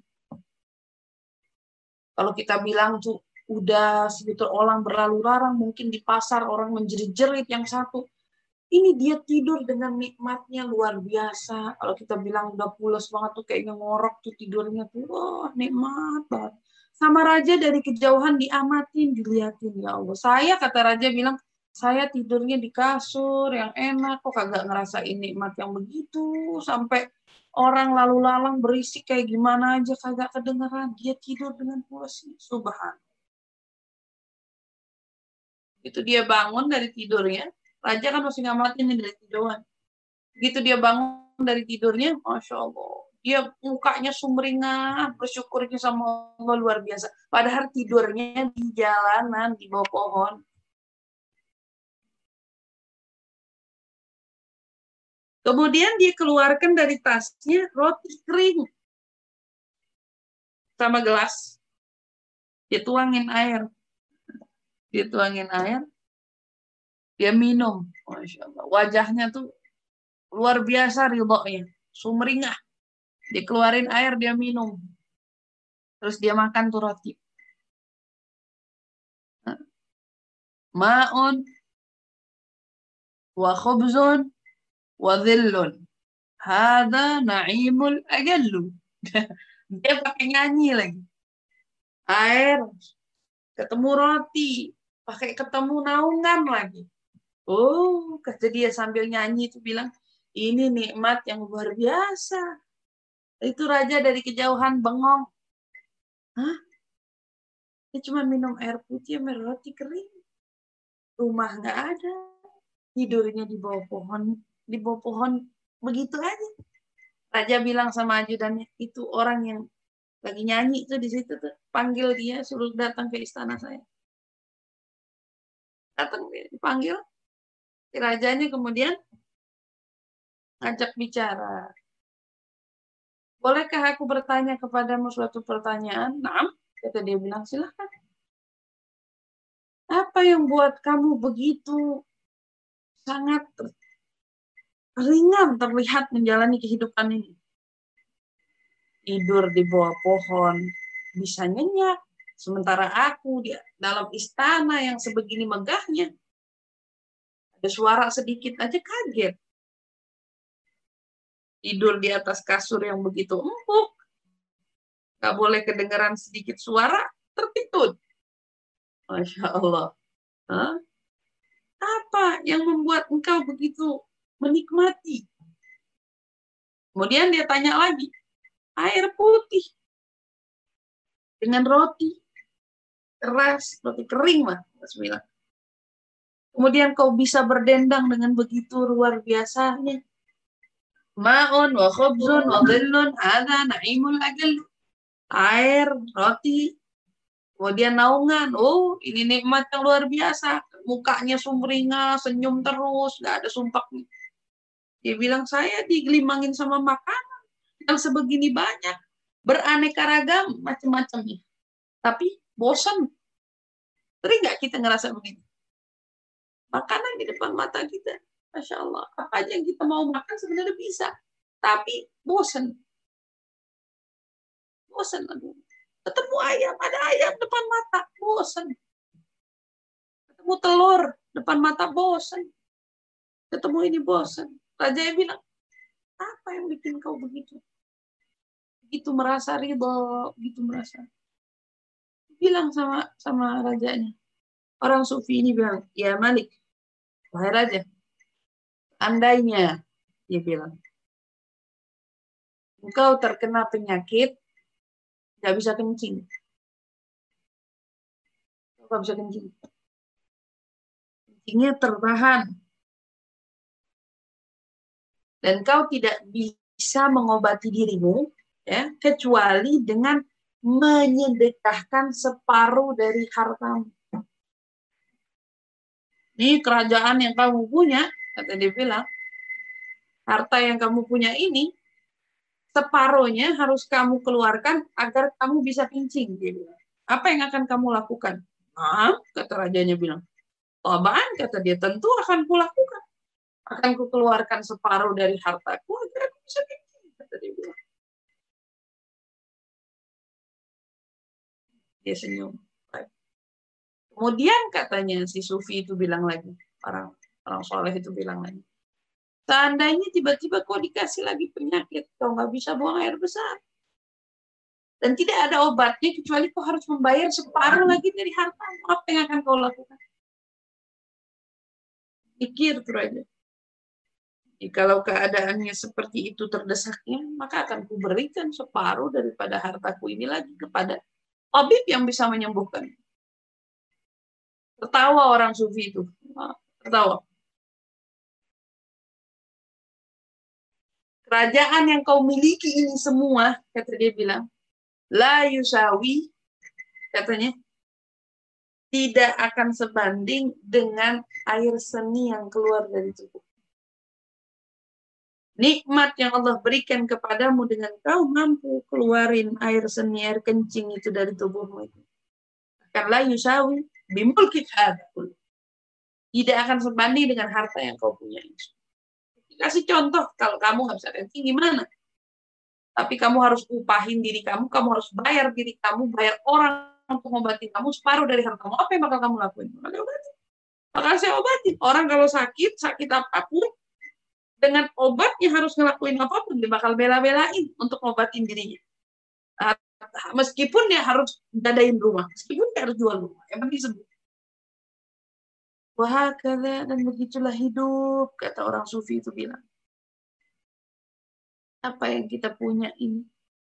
A: Kalau kita bilang tuh udah segitu orang berlalu larang, mungkin di pasar orang menjerit-jerit yang satu. Ini dia tidur dengan nikmatnya luar biasa. Kalau kita bilang udah pulas banget tuh kayaknya ngorok tuh tidurnya tuh. Wah, nikmat banget. Sama raja dari kejauhan diamatin, dilihatin. Ya Allah. Saya, kata raja bilang, saya tidurnya di kasur yang enak. Kok kagak ngerasain nikmat yang begitu. Sampai orang lalu lalang berisik kayak gimana aja kagak kedengeran. Dia tidur dengan pulasnya. Subhanallah. Itu dia bangun dari tidurnya. Raja kan masih ngamatin dari tidurnya. Begitu dia bangun dari tidurnya, Masya Allah. Dia mukanya sumringah, bersyukurnya sama Allah luar biasa. Padahal tidurnya di jalanan, di bawah pohon. Kemudian dia keluarkan dari tasnya roti kering sama gelas. Dia tuangin air. Dia tuangin air. Dia minum. Masya Allah. Wajahnya tuh luar biasa ridhonya. Sumringah. Dia keluarin air, dia minum. Terus dia makan tuh roti. Ma'un wa khubzun wa dhillun. Hada na'imul ajallu. Dia pakai nyanyi lagi. Air, ketemu roti, pakai ketemu naungan lagi. Oh, kata dia sambil nyanyi itu bilang, ini nikmat yang luar biasa. Itu raja dari kejauhan bengong. Hah? Dia cuma minum air putih sama roti kering. Rumah nggak ada. Tidurnya di bawah pohon begitu aja. Raja bilang sama ajudannya, itu orang yang lagi nyanyi tuh di situ tuh, panggil dia, suruh datang ke istana saya. Datang dia, dipanggil, si rajanya kemudian ngajak bicara. Bolehkah aku bertanya kepadamu suatu pertanyaan? Nah, kata dia bilang, silahkan. Apa yang buat kamu begitu sangat ringan terlihat menjalani kehidupan ini? Tidur di bawah pohon, bisa nyenyak. Sementara aku di dalam istana yang sebegini megahnya, ada suara sedikit aja kaget. Tidur di atas kasur yang begitu empuk, gak boleh kedengaran sedikit suara, tertidur. Masya Allah. Hah? Apa yang membuat engkau begitu menikmati? Kemudian dia tanya lagi, air putih dengan roti keras, roti kering mah, Bismillah. Kemudian kau bisa berdendang dengan begitu luar biasanya. Ma'un wa khubzun wa dhillun hadza na'imul ajal. Air, roti, kemudian naungan. Oh, ini nikmat yang luar biasa. Mukanya sumringah, senyum terus, nggak ada sumpahnya. Dia bilang, saya digelimangin sama makanan yang sebegini banyak. Beraneka ragam, macam-macamnya. Tapi bosan. Sering nggak kita ngerasa begini? Makanan di depan mata kita. Masya Allah. Apa aja yang kita mau makan sebenarnya bisa. Tapi bosan. Bosan. Ketemu ayam, ada ayam depan mata. Bosan. Ketemu telur depan mata, bosan. Ketemu ini bosan. Raja yang bilang, apa yang bikin kau begitu? Begitu merasa ridho, begitu merasa. Bilang sama rajanya. Orang sufi ini bilang, ya Malik, wahai raja, andainya, dia bilang, engkau terkena penyakit, nggak bisa kencing. Nggak bisa kencing. Kencingnya tertahan. Dan kau tidak bisa mengobati dirimu, ya, kecuali dengan menyedekahkan separuh dari hartamu. Ini kerajaan yang kamu punya, kata dia bilang, harta yang kamu punya ini, separuhnya harus kamu keluarkan agar kamu bisa kencing. Dia bilang. Apa yang akan kamu lakukan? Nah, kata rajanya bilang. Taban, kata dia, tentu akan kulakukan. Akan kukeluarkan separuh dari hartaku agar aku bisa kencing, kata dia bilang. Dia senyum. Kemudian katanya si Sufi itu bilang lagi, orang, Orang soleh itu bilang lagi. Seandainya tiba-tiba kau dikasih lagi penyakit, kau nggak bisa buang air besar. Dan tidak ada obatnya kecuali kau harus membayar separuh lagi dari harta. Apa yang akan kau lakukan? Pikir tuh aja. Kalau keadaannya seperti itu terdesaknya, maka akan kuberikan separuh daripada hartaku ini lagi kepada tabib yang bisa menyembuhkan. Tertawa orang sufi itu. Tertawa. Kerajaan yang kau miliki ini semua, kata dia bilang, la yusawi, katanya, tidak akan sebanding dengan air seni yang keluar dari tubuh. Nikmat yang Allah berikan kepadamu dengan kau mampu keluarin air seni, air kencing itu dari tubuhmu itu. Akan la yusawi bimulkik hadakul. Tidak akan sebanding dengan harta yang kau punya. Kasih contoh, kalau kamu nggak bisa kencing gimana? Tapi kamu harus upahin diri kamu harus bayar diri kamu, bayar orang untuk ngobatin kamu separuh dari hartamu. Apa yang bakal kamu lakuin? Bakal saya obatin. Orang kalau sakit apapun, dengan obatnya harus ngelakuin apapun, dia bakal bela-belain untuk ngobatin dirinya. Meskipun dia harus dadain rumah, meskipun dia harus jual rumah, yang penting sembuh. Wah, dan begitulah hidup, kata orang sufi itu bilang. Apa yang kita punya ini,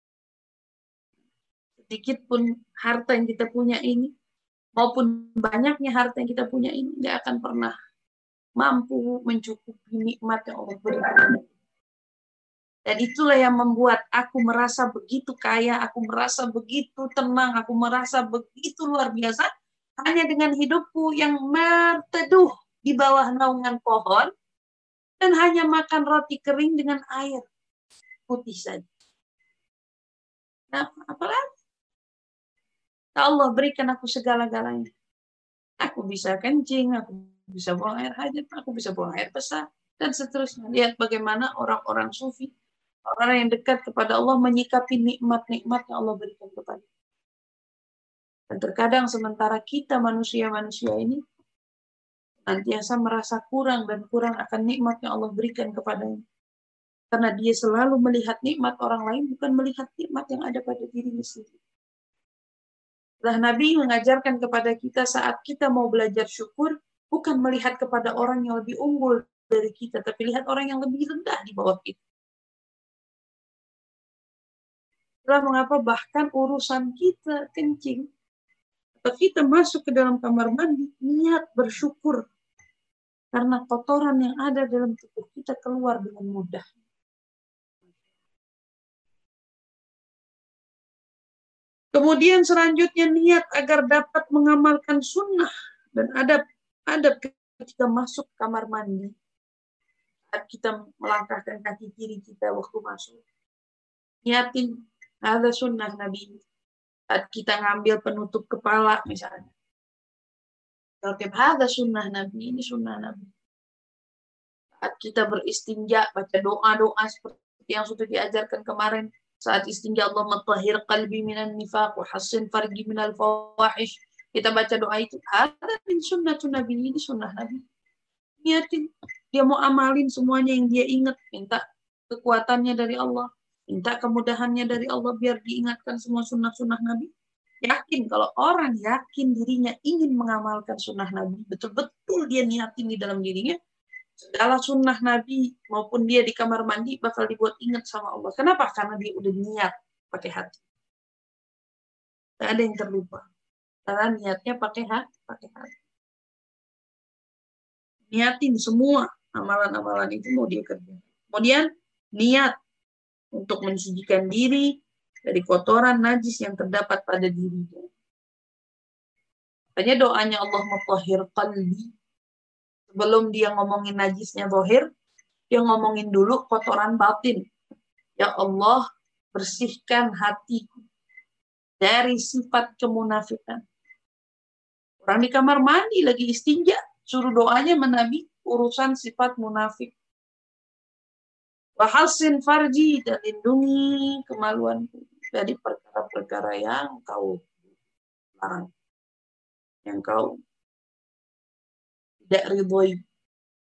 A: sedikit pun harta yang kita punya ini, maupun banyaknya harta yang kita punya ini, nggak akan pernah mampu mencukupi nikmat yang Allah berikan. Dan itulah yang membuat aku merasa begitu kaya, aku merasa begitu tenang, aku merasa begitu luar biasa, hanya dengan hidupku yang berteduh di bawah naungan pohon, dan hanya makan roti kering dengan air putih saja. Nah, apalagi? Allah berikan aku segala-galanya. Aku bisa kencing, aku bisa buang air hajat, aku bisa buang air besar, dan seterusnya. Lihat bagaimana orang-orang sufi, orang yang dekat kepada Allah menyikapi nikmat-nikmat yang Allah berikan kepada. Dan terkadang sementara kita manusia-manusia ini nantiasa merasa kurang dan kurang akan nikmat yang Allah berikan kepadanya. Karena dia selalu melihat nikmat orang lain, bukan melihat nikmat yang ada pada dirinya sendiri. Nah, Nabi mengajarkan kepada kita saat kita mau belajar syukur, bukan melihat kepada orang yang lebih unggul dari kita, tapi lihat orang yang lebih rendah di bawah kita. Itulah mengapa bahkan urusan kita kencing, atau kita masuk ke dalam kamar mandi, niat bersyukur. Karena kotoran yang ada dalam tubuh kita keluar dengan mudah. Kemudian selanjutnya niat agar dapat mengamalkan sunnah dan adab ketika masuk kamar mandi. Saat kita melangkahkan kaki kiri kita waktu masuk. Niatin ada sunnah Nabi. Saat kita ngambil penutup kepala misalnya. Ada sunnah Nabi, ini sunnah Nabi. Saat kita beristinja, baca doa-doa seperti yang sudah diajarkan kemarin. Saat istinja, Allah matahhir qalbi minan nifaq wa hassin farji minal fawahish. Kita baca doa itu, ada min sunnatun Nabi, ini sunnah Nabi. Niatin, dia mau amalin semuanya yang dia ingat, minta kekuatannya dari Allah, minta kemudahannya dari Allah biar diingatkan semua sunnah-sunnah Nabi. Yakin, kalau orang yakin dirinya ingin mengamalkan sunnah Nabi, betul-betul dia niatin di dalam dirinya, segala sunnah Nabi maupun dia di kamar mandi bakal dibuat ingat sama Allah. Kenapa? Karena dia udah niat pakai hati. Tidak ada yang terlupa. Karena niatnya pakai hati. Niatin semua amalan-amalan itu mau dia kerja. Kemudian niat untuk mensucikan diri dari kotoran najis yang terdapat pada dirinya. Makanya doanya Allah mutahhir qalbi. Sebelum dia ngomongin najisnya zahir, dia ngomongin dulu kotoran batin. Ya Allah, bersihkan hatiku dari sifat kemunafikan. Orang di kamar mandi lagi istinja, suruh doanya menabi urusan sifat munafik. Wahasin farji, dan lindungi kemaluanku dari perkara-perkara yang kau larang, yang kau tidak ridhoi.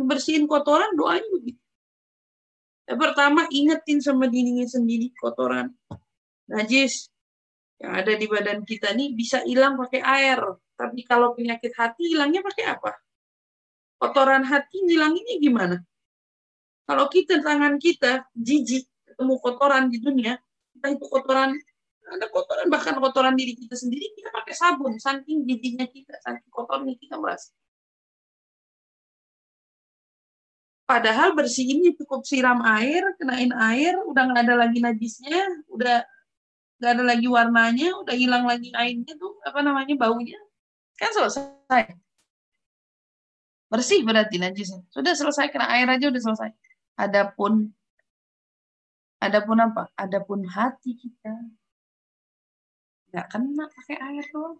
A: Bersihin kotoran, doanya begitu. Yang pertama, ingetin sama dirinya sendiri kotoran, najis yang ada di badan kita nih bisa hilang pakai air. Tapi kalau penyakit hati hilangnya pakai apa? Kotoran hati hilanginnya gimana? Kalau tangan kita jijik ketemu kotoran di dunia, entah itu kotoran, ada kotoran, bahkan kotoran diri kita sendiri, kita pakai sabun, saking jijiknya kita, saking kotornya kita merasa. Padahal bersihinnya cukup siram air, kenain air, udah nggak ada lagi najisnya, udah nggak ada lagi warnanya, udah hilang lagi airnya tuh, baunya, kan selesai. Bersih berarti najisnya. Sudah selesai, kena air aja udah selesai. Adapun apa? Adapun hati kita nggak kena pakai air doang.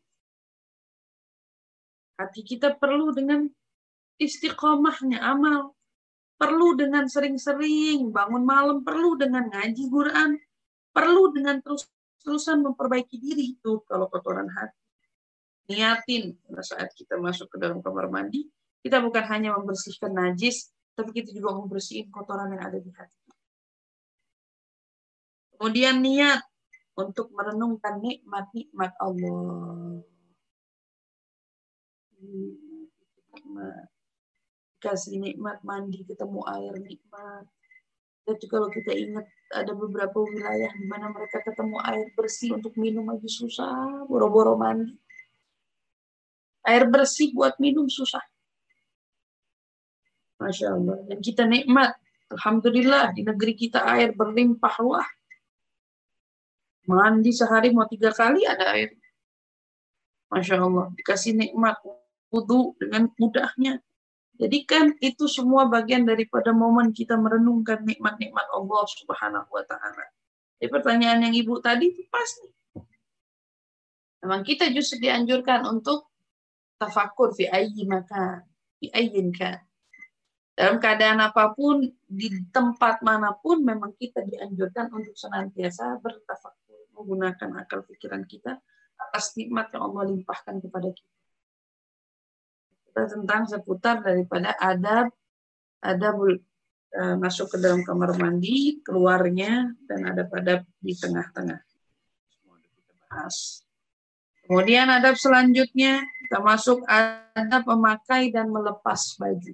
A: Hati kita perlu dengan istiqomahnya amal, perlu dengan sering-sering bangun malam, perlu dengan ngaji Quran, perlu dengan terus-terusan memperbaiki diri itu. Kalau kotoran hati, niatin pada saat kita masuk ke dalam kamar mandi, kita bukan hanya membersihkan najis, tapi kita juga membersihkan kotoran yang ada di hati. Kemudian niat untuk merenungkan nikmat-nikmat Allah. Kasih nikmat mandi, ketemu air nikmat. Jadi kalau kita ingat ada beberapa wilayah di mana mereka ketemu air bersih untuk minum aja susah, boro-boro mandi. Air bersih buat minum susah. Masya Allah. Dan kita nikmat. Alhamdulillah di negeri kita air berlimpah ruah. Mandi sehari mau 3 kali ada air. Masya Allah. Dikasih nikmat wudu dengan mudahnya. Jadi kan itu semua bagian daripada momen kita merenungkan nikmat-nikmat Allah Subhanahu wa Ta'ala. Jadi pertanyaan yang Ibu tadi itu pasti. Memang kita justru dianjurkan untuk tafakur fi ayyi makan, fi ayyin kan. Dalam keadaan apapun, di tempat manapun, memang kita dianjurkan untuk senantiasa bertafakur, menggunakan akal pikiran kita atas nikmat yang Allah limpahkan kepada kita. Tentang seputar daripada adab masuk ke dalam kamar mandi, keluarnya, dan adab-adab di tengah-tengah. Semua kita bahas. Kemudian adab selanjutnya, kita masuk adab memakai dan melepas baju.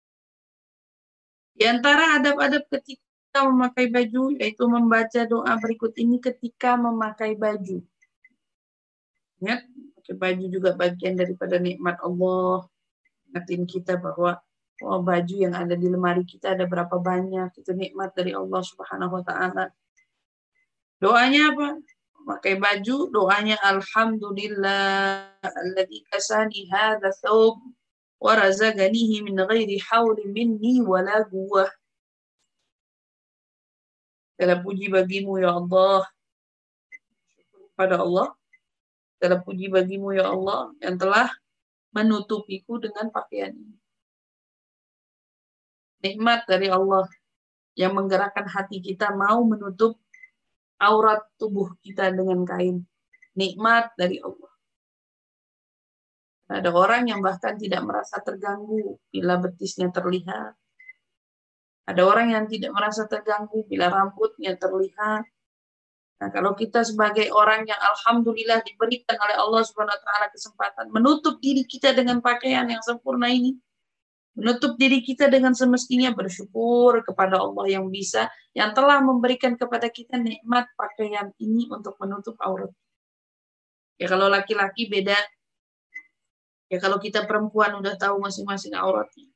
A: Di antara adab-adab ketika memakai baju, yaitu membaca doa berikut ini ketika memakai baju. Ingat, pakai baju juga bagian daripada nikmat Allah. Ingatin kita bahwa baju yang ada di lemari kita ada berapa banyak, itu nikmat dari Allah Subhanahu wa Ta'ala. Doanya apa? Pakai baju, doanya alhamdulillah alladzi kasani hadza thawb wa razaqanihi min ghairi haulin minni wala quwwah. Segala puji bagimu ya Allah. Pada Allah, segala puji bagimu ya Allah yang telah menutupiku dengan pakaian ini. Nikmat dari Allah yang menggerakkan hati kita mau menutup aurat tubuh kita dengan kain. Nikmat dari Allah. Ada orang yang bahkan tidak merasa terganggu bila betisnya terlihat. Ada orang yang tidak merasa terganggu bila rambutnya terlihat. Nah, kalau kita sebagai orang yang alhamdulillah diberikan oleh Allah Subhanahu wa Ta'ala kesempatan menutup diri kita dengan pakaian yang sempurna ini, menutup diri kita dengan semestinya, bersyukur kepada Allah yang bisa, yang telah memberikan kepada kita nikmat pakaian ini untuk menutup aurat. Ya kalau laki-laki beda, ya kalau kita perempuan udah tahu masing-masing auratnya.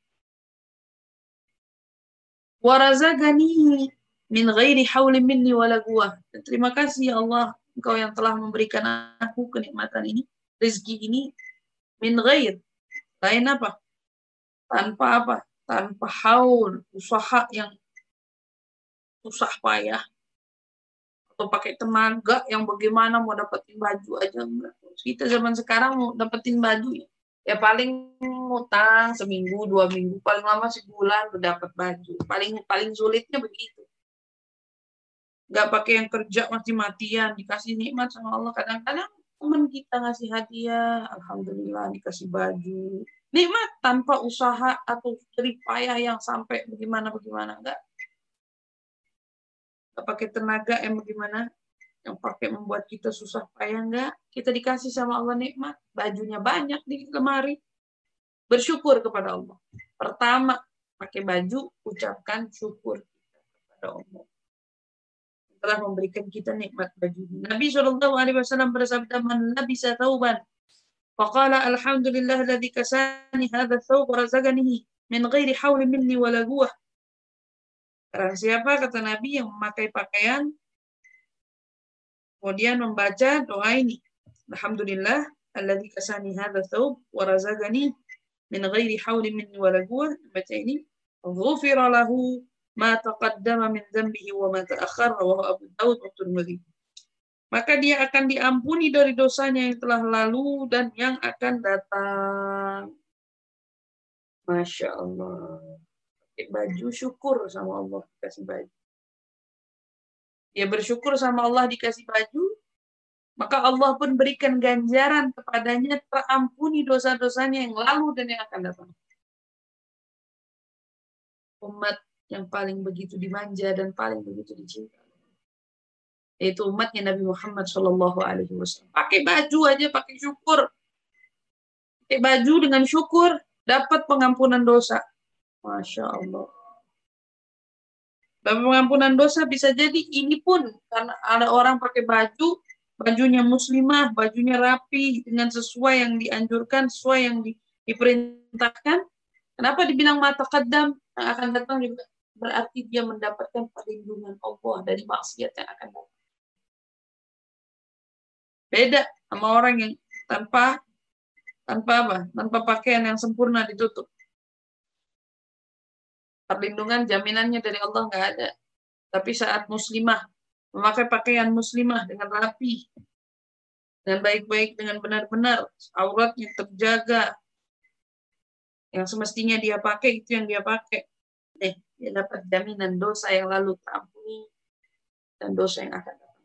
A: Wa razaqani min ghairi haulin minni wala quwwah. Terima kasih ya Allah, Engkau yang telah memberikan aku kenikmatan ini, rezeki ini, min ghair, lain apa? Tanpa apa? Tanpa haul, usaha yang susah payah, atau pakai tenaga yang bagaimana mau dapetin baju aja enggak. Kita zaman sekarang mau dapetin baju ya paling ngutang seminggu, 2 minggu, paling lama sebulan udah dapat baju. Paling sulitnya begitu. Nggak pakai yang kerja mati-matian, dikasih nikmat sama Allah. Kadang-kadang teman kita ngasih hadiah, alhamdulillah dikasih baju. Nikmat tanpa usaha atau jerih payah yang sampai bagaimana-bagaimana. Enggak pakai tenaga yang bagaimana, yang pakai membuat kita susah payah. Enggak. Kita dikasih sama Allah nikmat. Bajunya banyak di lemari. Bersyukur kepada Allah. Pertama, pakai baju, ucapkan syukur kepada Allah. Telah memberikan kita nikmat baju. Nabi SAW bersabda, "Man labisa thawban faqala alhamdulillah alladzi kasani hadha thawb wa razaqanihi min ghairi haulin minni wala quwwah." Barang siapa, kata Nabi, yang memakai pakaian kemudian membaca doa ini, alhamdulillah alladzi kasani hadha thawb wa razaqani min ghairi haulin minni wala quwwah, baca ini, ghufira lahu ma taqaddama min dzambihi wa ma ta'akhkhara, rawahu Abu Daud wa Tirmidzi. Maka dia akan diampuni dari dosanya yang telah lalu dan yang akan datang. Masya Allah. Pakai baju syukur sama Allah dikasih baju. Dia bersyukur sama Allah dikasih baju, maka Allah pun berikan ganjaran kepadanya, terampuni dosa-dosanya yang lalu dan yang akan datang. Umat yang paling begitu dimanja dan paling begitu dicinta, yaitu umatnya Nabi Muhammad SAW. Pakai baju aja, pakai syukur. Pakai baju dengan syukur, dapat pengampunan dosa. Masya Allah. Dan pengampunan dosa bisa jadi ini pun, karena ada orang pakai baju, bajunya muslimah, bajunya rapi, dengan sesuai yang dianjurkan, sesuai yang diperintahkan. Kenapa dibilang ma taqaddam, yang akan datang juga berarti dia mendapatkan perlindungan Allah dari maksiat yang akan datang. Beda sama orang yang tanpa pakaian yang sempurna ditutup. Perlindungan jaminannya dari Allah nggak ada. Tapi saat muslimah memakai pakaian muslimah dengan rapi, dengan baik-baik, dengan benar-benar, auratnya terjaga, yang semestinya dia pakai itu yang dia pakai. Dia dapat jaminan dosa yang lalu terampuni dan dosa yang akan datang.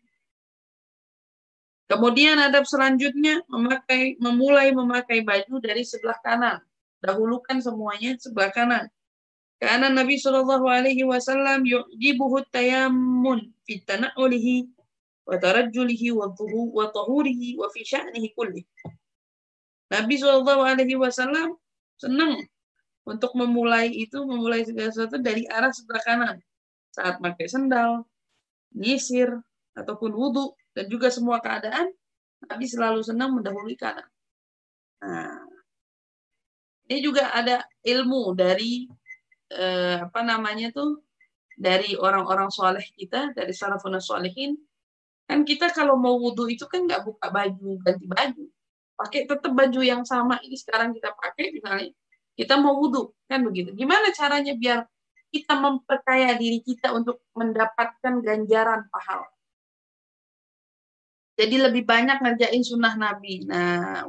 A: Kemudian adab selanjutnya memulai memakai baju dari sebelah kanan. Dahulukan semuanya sebelah kanan. Karena Nabi SAW yu'jibuhu tayammun fi tana'ulihi wa tarajjulihi wa tahurihi wa fi sya'nihi kulli. Nabi SAW senang untuk memulai segala sesuatu dari arah sebelah kanan. Saat pakai sendal, nyisir, ataupun wudhu, dan juga semua keadaan, Nabi selalu senang mendahului kanan. Nah, ini juga ada ilmu dari dari orang-orang soleh kita, dari salafun sholihin. Kan kita kalau mau wudhu itu kan nggak buka baju, ganti baju. Pakai tetap baju yang sama ini sekarang kita pakai, misalnya kita mau wudhu, kan begitu. Gimana caranya biar kita memperkaya diri kita untuk mendapatkan ganjaran pahala? Jadi lebih banyak ngerjain sunnah Nabi. Nah,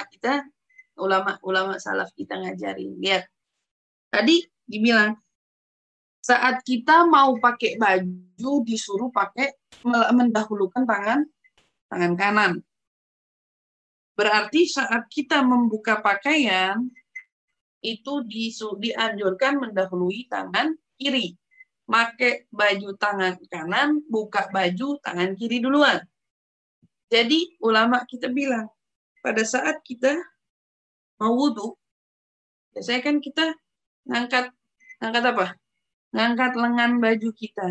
A: ulama salaf kita ngajarin. Lihat, tadi dibilang, saat kita mau pakai baju, disuruh mendahulukan tangan kanan. Berarti saat kita membuka pakaian, itu dianjurkan mendahului tangan kiri. Pakai baju tangan kanan, buka baju tangan kiri duluan. Jadi ulama kita bilang, pada saat kita mau wudhu, biasanya kan kita ngangkat apa? Ngangkat lengan baju kita.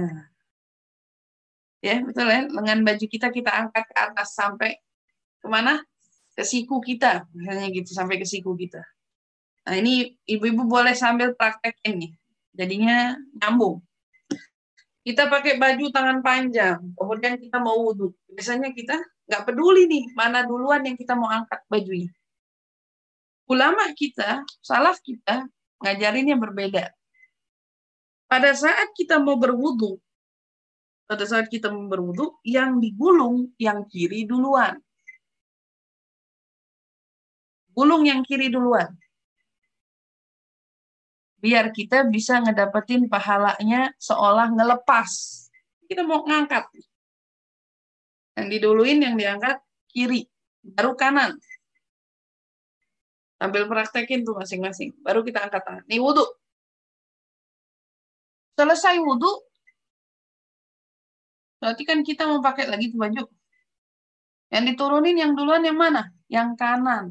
A: Ya, betul ya? Lengan baju kita angkat ke atas sampai kemana? Ke siku kita, misalnya gitu, sampai ke siku kita. Nah, ini ibu-ibu boleh sambil praktek ini. Jadinya nyambung. Kita pakai baju tangan panjang, kemudian kita mau wudhu. Biasanya kita nggak peduli nih, mana duluan yang kita mau angkat bajunya. Ulama kita, salaf kita, ngajarinnya berbeda. Pada saat kita mau berwudhu, yang digulung yang kiri duluan. Gulung yang kiri duluan. Biar kita bisa ngedapetin pahalanya seolah ngelepas. Kita mau ngangkat. Yang diduluin, yang diangkat kiri. Baru kanan. Ambil praktekin tuh masing-masing. Baru kita angkat tangan. Nih wudhu. Selesai wudhu, berarti kan kita mau pakai lagi tuh baju. Yang diturunin yang duluan yang mana? Yang kanan.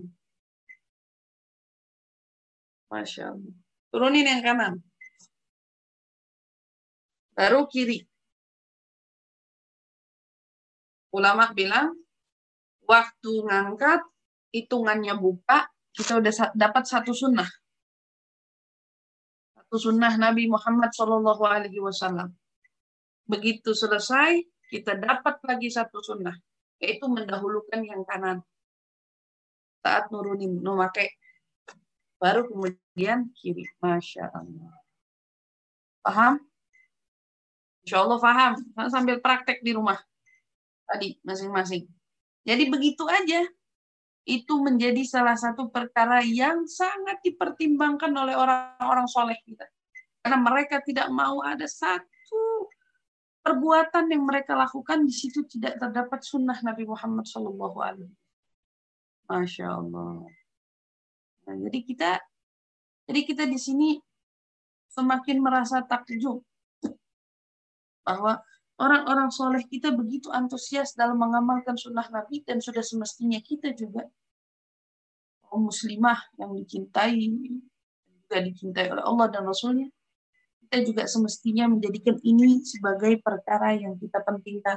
A: Masya Allah. Turunin yang kanan. Baru kiri. Ulama bilang, waktu ngangkat, hitungannya buka, kita udah dapat satu sunnah. Satu sunnah Nabi Muhammad SAW. Begitu selesai, kita dapat lagi satu sunnah. Yaitu mendahulukan yang kanan. Saat nurunin, memakai. Baru kemudian kiri. Masya Allah. Paham? Insya Allah paham. Sambil praktek di rumah. Tadi, masing-masing. Jadi begitu aja. Itu menjadi salah satu perkara yang sangat dipertimbangkan oleh orang-orang soleh kita. Karena mereka tidak mau ada satu perbuatan yang mereka lakukan di situ tidak terdapat sunnah Nabi Muhammad SAW. Masya Allah. Nah, jadi kita di sini semakin merasa takjub bahwa orang-orang soleh kita begitu antusias dalam mengamalkan sunnah Nabi, dan sudah semestinya kita juga kaum muslimah yang dicintai, juga dicintai oleh Allah dan Rasulnya, kita juga semestinya menjadikan ini sebagai perkara yang kita pentingkan.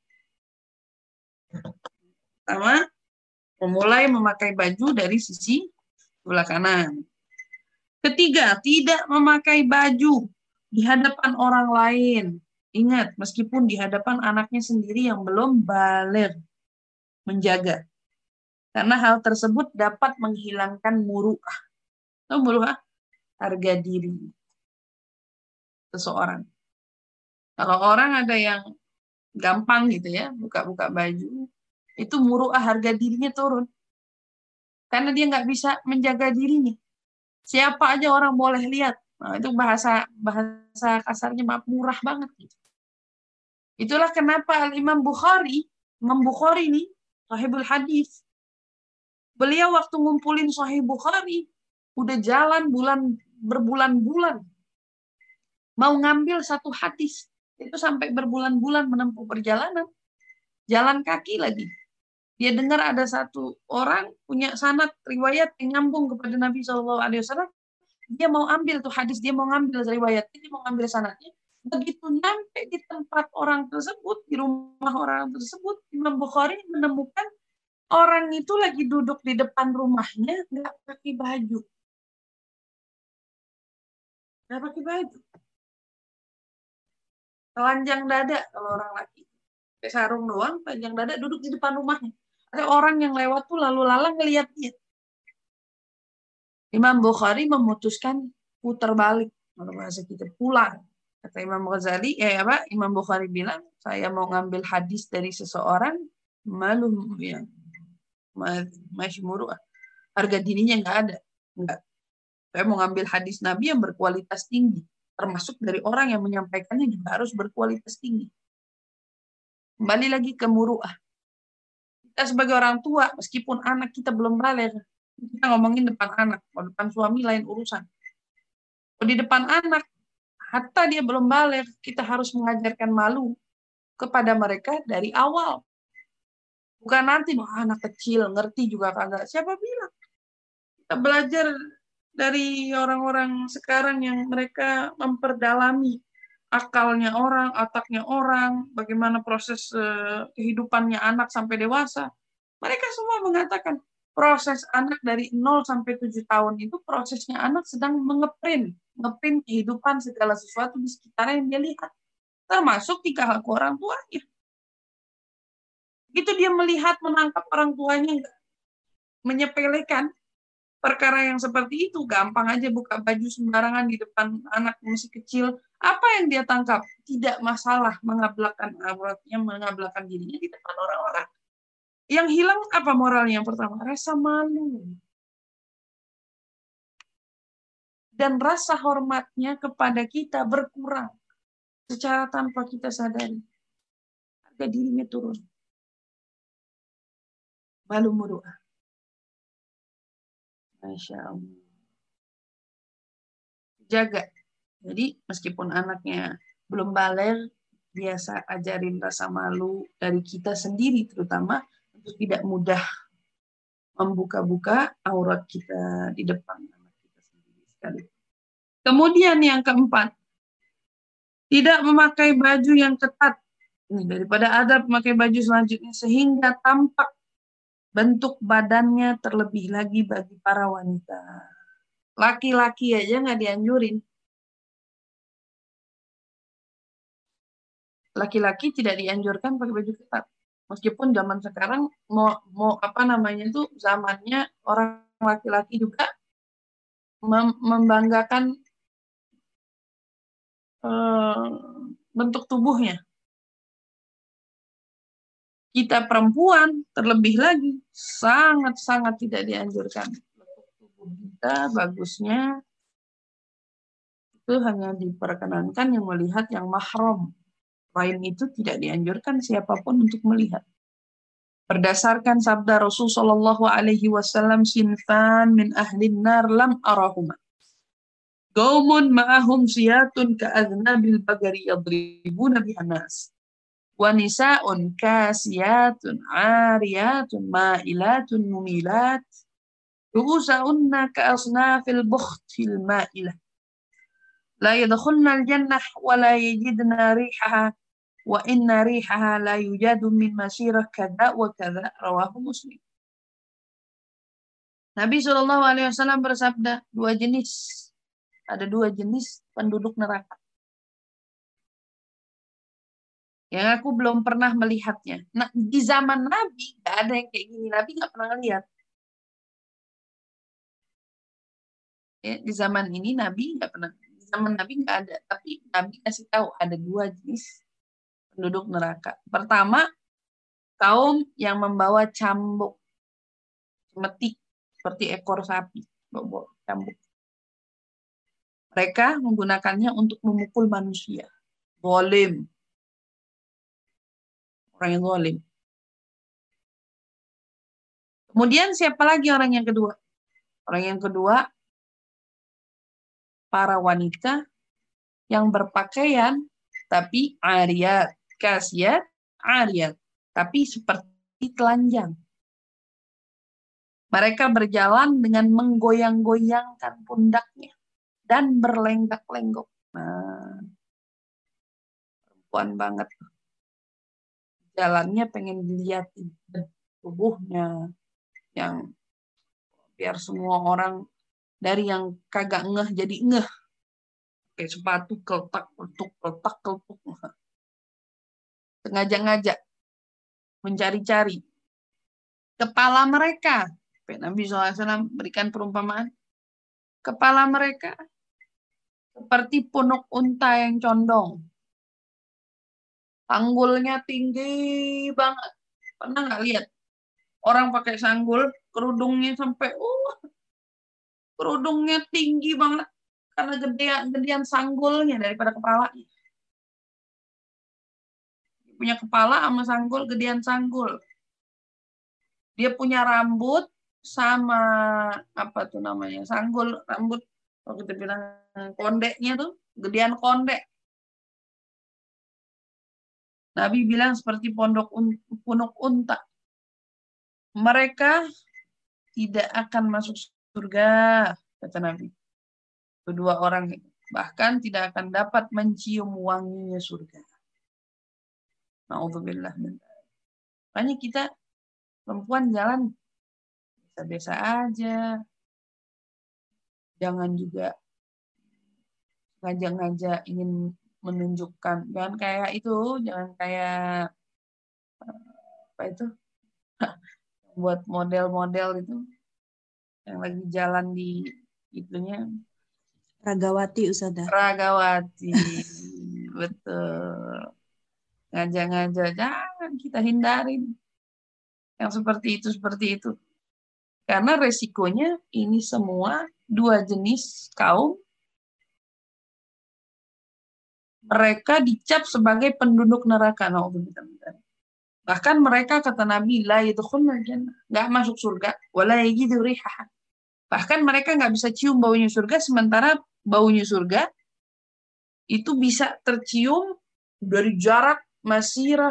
A: Pertama, memulai memakai baju dari sisi sebelah kanan. Ketiga, tidak memakai baju di hadapan orang lain. Ingat, meskipun di hadapan anaknya sendiri yang belum baligh, menjaga. Karena hal tersebut dapat menghilangkan muru'ah. Tahu muru'ah? Harga diri seseorang. Kalau orang ada yang gampang gitu ya, buka-buka baju, itu muru'ah, harga dirinya turun. Karena dia nggak bisa menjaga dirinya. Siapa aja orang boleh lihat. Nah, itu bahasa kasarnya murah banget. Gitu. Itulah kenapa Imam Bukhari ini, Sahihul Hadis, beliau waktu ngumpulin Sahih Bukhari, udah jalan berbulan-bulan. Mau ngambil satu hadis, itu sampai berbulan-bulan menempuh perjalanan. Jalan kaki lagi. Dia dengar ada satu orang punya sanad riwayat yang nyambung kepada Nabi SAW. Dia mau ambil tuh hadis, dia mau ngambil riwayatnya, dia mau ngambil sanadnya. Begitu nyampe di tempat orang tersebut, di rumah orang tersebut, Imam Bukhari menemukan orang itu lagi duduk di depan rumahnya, nggak pakai baju. Nggak pakai baju. Telanjang dada kalau orang laki. Pakai sarung doang, telanjang dada, duduk di depan rumahnya. Ada orang yang lewat tuh lalu lalang ngeliat dia. Imam Bukhari memutuskan putar balik, kalau bahasa kita pulang. Kata Imam Ghazali, Imam Bukhari bilang, saya mau ngambil hadis dari seseorang, malum ya, masymuru'ah. Harga dirinya nggak ada. Enggak. Saya mau ngambil hadis Nabi yang berkualitas tinggi. Termasuk dari orang yang menyampaikannya juga harus berkualitas tinggi. Kembali lagi ke muru'ah. Kita sebagai orang tua, meskipun anak kita belum baligh, kita ngomongin depan anak. Kalau depan suami lain urusan. Kalau di depan anak, hatta dia belum baligh, kita harus mengajarkan malu kepada mereka dari awal. Bukan nanti, anak kecil, ngerti juga kagak. Siapa bilang? Kita belajar dari orang-orang sekarang yang mereka memperdalami akalnya orang, otaknya orang, bagaimana proses kehidupannya anak sampai dewasa. Mereka semua mengatakan, proses anak dari 0 sampai 7 tahun itu prosesnya anak sedang ngeprint kehidupan segala sesuatu di sekitarnya yang dia lihat. Termasuk tingkah laku orang tuanya. Begitu dia melihat, menangkap orang tuanya menyepelekan perkara yang seperti itu, gampang aja buka baju sembarangan di depan anak masih kecil. Apa yang dia tangkap? Tidak masalah mengablakan auratnya, mengablakan dirinya di depan orang-orang. Yang hilang apa moralnya yang pertama? Rasa malu. Dan rasa hormatnya kepada kita berkurang secara tanpa kita sadari. Harga dirinya turun. Malu muru'ah. Masya Allah. Jaga. Jadi meskipun anaknya belum balik, biasa ajarin rasa malu dari kita sendiri, terutama untuk tidak mudah membuka-buka aurat kita di depan anak kita sendiri sekali. Kemudian yang keempat, tidak memakai baju yang ketat. Ini daripada adab memakai baju selanjutnya sehingga tampak bentuk badannya, terlebih lagi bagi para wanita. Laki-laki aja nggak dianjurin. Laki-laki tidak dianjurkan pakai baju ketat. Meskipun zaman sekarang mau apa namanya itu zamannya orang laki-laki juga membanggakan bentuk tubuhnya. Kita perempuan terlebih lagi sangat-sangat tidak dianjurkan. Bentuk tubuh kita bagusnya itu hanya diperkenankan yang melihat yang mahram. Lain itu tidak dianjurkan siapapun untuk melihat. Berdasarkan sabda Rasul sallallahu alaihi wasallam, sinfan min ahlin nar lam arahuma. Qaumun ma'ahum siyatun ka'adnabil bagari yadribuna bihan nas. Wa nisa'un kasiyatun 'ariyatun ma'ilatun mumilat. Ru'usahunna ka'asnafil bukhtil ma'ilah. La yadkhulna al-jannah wa la yajidna rihaha wa inna rihaha la yujadu min masirah kada wa kada, rawahu Muslim. Nabi SAW bersabda, ada dua jenis penduduk neraka yang aku belum pernah melihatnya. Nah, di zaman Nabi nggak ada yang kayak gini. Nabi nggak pernah lihat. Ya, di zaman ini Nabi nggak pernah. Di zaman Nabi nggak ada. Tapi Nabi kasih tahu ada dua jenis penduduk neraka. Pertama, kaum yang membawa cambuk, metik seperti ekor sapi, bawa cambuk. Mereka menggunakannya untuk memukul manusia. Zalim. Orang yang zalim. Kemudian siapa lagi orang yang kedua? Orang yang kedua, para wanita yang berpakaian tapi ariyat, kasiyat, ariyat, tapi seperti telanjang. Mereka berjalan dengan menggoyang-goyangkan pundaknya dan berlenggak-lenggok. Nah, perempuan banget. Jalannya pengen dilihatin tubuhnya, yang biar semua orang dari yang kagak ngeh jadi ngeh. Kayak sepatu keltak-keltuk. Sengaja-ngaja mencari-cari kepala mereka. Nabi SAW berikan perumpamaan. Kepala mereka seperti punuk unta yang condong. Sanggulnya tinggi banget. Pernah nggak lihat orang pakai sanggul, kerudungnya sampai kerudungnya tinggi banget karena gedean sanggulnya daripada kepalanya. Punya kepala sama sanggul, gedean sanggul. Dia punya rambut sama apa tuh namanya, sanggul rambut, kalau kita bilang kondeknya tuh gedean kondek. Nabi bilang seperti punuk unta. Mereka tidak akan masuk surga, kata Nabi. Kedua orang bahkan tidak akan dapat mencium wanginya surga. Na'udzubillah. Makanya kita perempuan jalan biasa-biasa aja. Jangan juga ngajak-ngajak ingin menunjukkan. Jangan kayak itu, jangan kayak apa itu? Buat model-model itu yang lagi jalan di itunya.
B: Ragawati, Ustazah.
A: Ragawati. Betul. Ngajak-ngajak, jangan, kita hindarin yang seperti itu. Karena resikonya ini semua dua jenis kaum, mereka dicap sebagai penduduk neraka. Bahkan mereka, kata Nabi, la yadkhulul jannah, nggak masuk surga, wala yajidu rihaha, Bahkan mereka nggak bisa cium baunya surga, sementara baunya surga itu bisa tercium dari jarak masirah.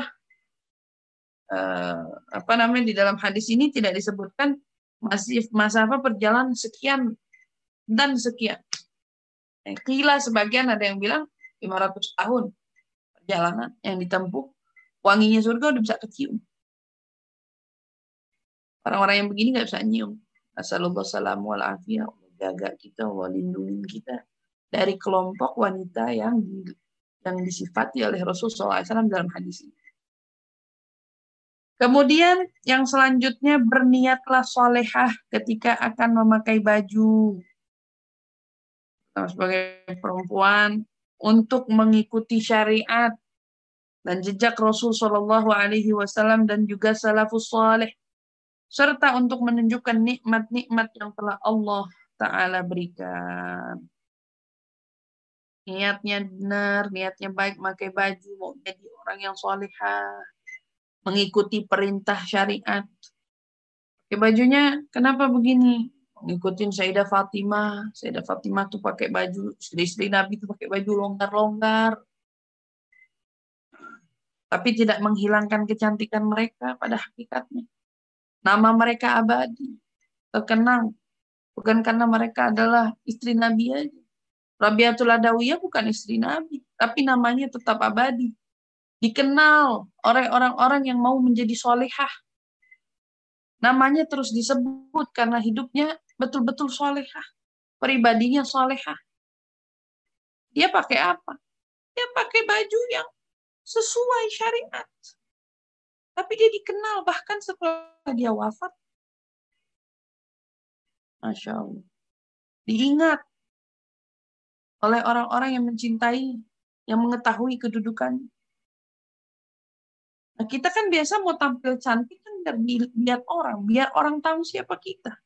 A: Apa namanya, di dalam hadis ini tidak disebutkan masa perjalanan sekian dan sekian. Kila sebagian ada yang bilang 500 tahun perjalanan yang ditempuh, wanginya surga udah bisa kecium. Orang-orang yang begini nggak bisa nyium. Assalamualaikum warahmatullahi wabarakatuh. Allah jaga kita, Allah lindungi kita dari kelompok wanita yang disifati oleh Rasulullah SAW dalam hadis ini. Kemudian yang selanjutnya, berniatlah solehah ketika akan memakai baju. Sebagai perempuan, untuk mengikuti syariat dan jejak Rasul Shallallahu Alaihi Wasallam dan juga salafus saleh, serta untuk menunjukkan nikmat-nikmat yang telah Allah Ta'ala berikan. Niatnya benar, niatnya baik, pakai baju, mau jadi orang yang solehah, mengikuti perintah syariat. Pakai bajunya, kenapa begini? Ngikutin Sayyidah Fatimah. Sayyidah Fatimah tuh pakai baju, istri-istri Nabi tuh pakai baju longgar-longgar. Tapi tidak menghilangkan kecantikan mereka pada hakikatnya. Nama mereka abadi, terkenang. Bukan karena mereka adalah istri Nabi aja. Rabiatul Adawiyah bukan istri Nabi, tapi namanya tetap abadi. Dikenal oleh orang-orang yang mau menjadi solehah. Namanya terus disebut karena hidupnya betul-betul solehah. Pribadinya solehah. Dia pakai apa? Dia pakai baju yang sesuai syariat. Tapi dia dikenal bahkan setelah dia wafat. Masya Allah. Diingat oleh orang-orang yang mencintai, yang mengetahui kedudukannya. Nah, kita kan biasa mau tampil cantik kan biar orang tahu siapa kita.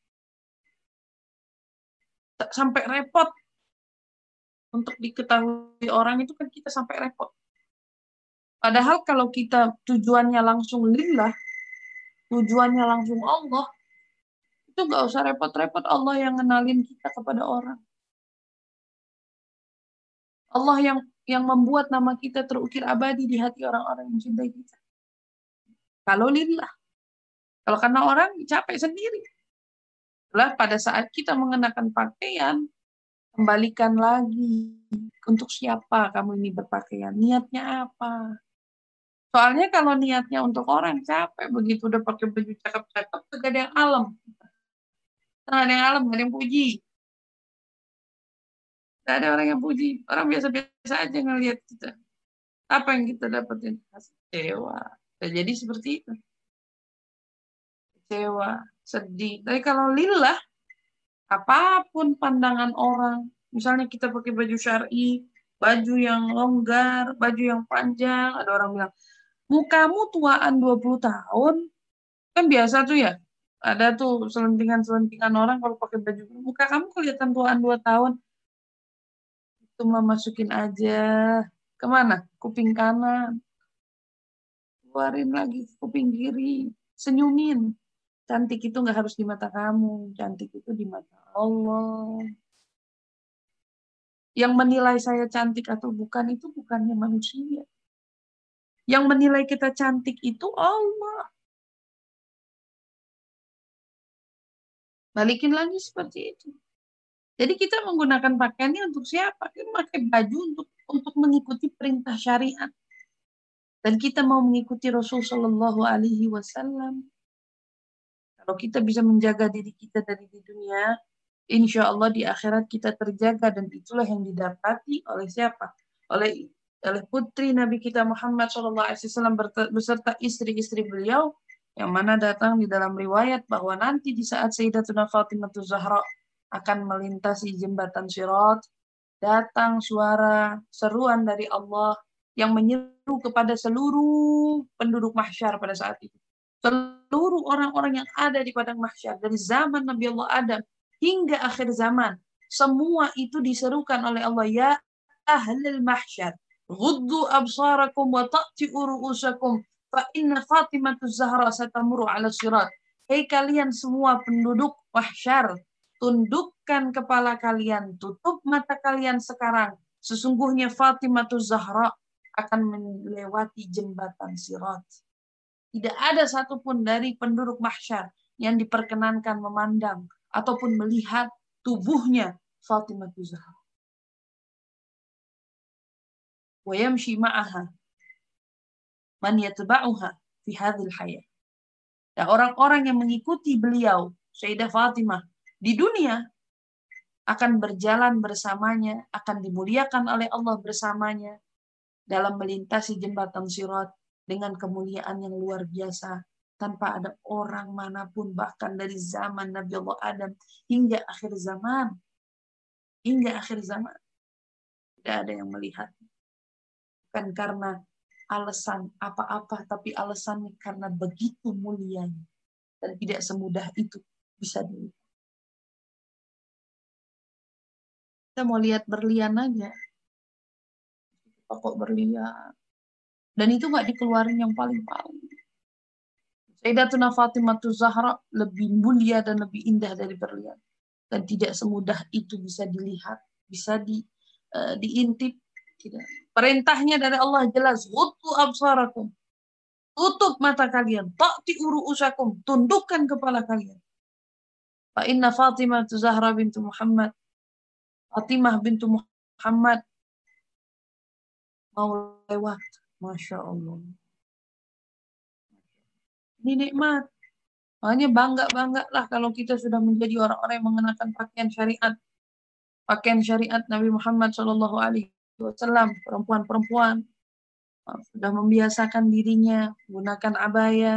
A: Sampai repot untuk diketahui orang itu kan kita sampai repot. Padahal kalau kita tujuannya langsung lillah, tujuannya langsung Allah, itu gak usah repot-repot Allah yang ngenalin kita kepada orang. Allah yang membuat nama kita terukir abadi di hati orang-orang yang mencintai kita. Kalau lillah. Kalau karena orang, capek sendiri. Lah pada saat kita mengenakan pakaian, kembalikan lagi untuk siapa kamu ini berpakaian. Niatnya apa? Soalnya kalau niatnya untuk orang, capek. Begitu udah pakai baju cakep-cakep, gak ada yang alam. Gak ada yang alam, gak ada yang puji. Gak ada orang yang puji. Orang biasa-biasa aja ngelihat kita. Apa yang kita dapetin? Kecewa. Jadi seperti itu. Kecewa, sedih. Tapi kalau lillah, apapun pandangan orang, misalnya kita pakai baju syar'i, baju yang longgar, baju yang panjang, ada orang bilang, mukamu tuaan 20 tahun, kan biasa tuh ya, ada tuh selentingan-selentingan orang kalau pakai baju, muka kamu kelihatan tuaan 2 tahun, itu mah masukin aja, kemana? Kuping kanan, keluarin lagi kuping kiri, senyumin. Cantik itu nggak harus di mata kamu, cantik itu di mata Allah. Yang menilai saya cantik atau bukan itu bukannya manusia. Yang menilai kita cantik itu Allah. Balikin lagi seperti itu. Jadi kita menggunakan pakaiannya untuk siapa? Kita pakai baju untuk mengikuti perintah syariat. Dan kita mau mengikuti Rasul Shallallahu Alaihi Wasallam. Kalau kita bisa menjaga diri kita dari di dunia, insya Allah di akhirat kita terjaga, dan itulah yang didapati oleh siapa? Oleh putri Nabi kita Muhammad SAW beserta istri-istri beliau, yang mana datang di dalam riwayat bahwa nanti di saat Sayyidatuna Fatimah Zahra akan melintasi jembatan Sirat, datang suara seruan dari Allah yang menyeru kepada seluruh penduduk mahsyar pada saat itu. Seluruh orang-orang yang ada di padang mahsyar dari zaman Nabi Allah Adam hingga akhir zaman, semua itu diserukan oleh Allah, ya ahlul mahsyar, ghuddu absarakum wa ta'ti'u ru'usakum fa inna Fatimah Zahra satamuru ala sirat. Hei kalian semua penduduk mahsyar, tundukkan kepala kalian, tutup mata kalian sekarang. Sesungguhnya Fatimah Zahra akan melewati jembatan Sirat. Tidak ada satupun dari penduduk mahsyar yang diperkenankan memandang ataupun melihat tubuhnya Fatimah Zahra. Wa yamshi ma'aha man yatba'uha fi hadhil hayat. Dan orang-orang yang mengikuti beliau, Sayyidah Fatimah, di dunia akan berjalan bersamanya, akan dimuliakan oleh Allah bersamanya dalam melintasi jembatan Sirat dengan kemuliaan yang luar biasa, tanpa ada orang manapun, bahkan dari zaman Nabi Allah Adam hingga akhir zaman. Hingga akhir zaman. Tidak ada yang melihat. Bukan karena alasan apa-apa, tapi alasannya karena begitu mulianya. Dan tidak semudah itu bisa dilihat. Kita mau lihat berlian aja. Pokok berlian. Dan itu nggak dikeluarin yang paling-paling. Sayyidatuna Fatimah Zahra lebih mulia dan lebih indah dari berlian. Dan tidak semudah itu bisa dilihat, bisa diintip. Tidak. Perintahnya dari Allah jelas. Ghuddu absarakum. Tutup mata kalian. Ta'ti uru'usakum. Tundukkan kepala kalian. Fa inna Fatimah Zahra bintu Muhammad. Fatimah bintu Muhammad mau lewat. Masya Allah. Ini nikmat. Makanya bangga lah kalau kita sudah menjadi orang-orang yang mengenakan pakaian syariat. Pakaian syariat Nabi Muhammad SAW. Perempuan-perempuan sudah membiasakan dirinya menggunakan abaya,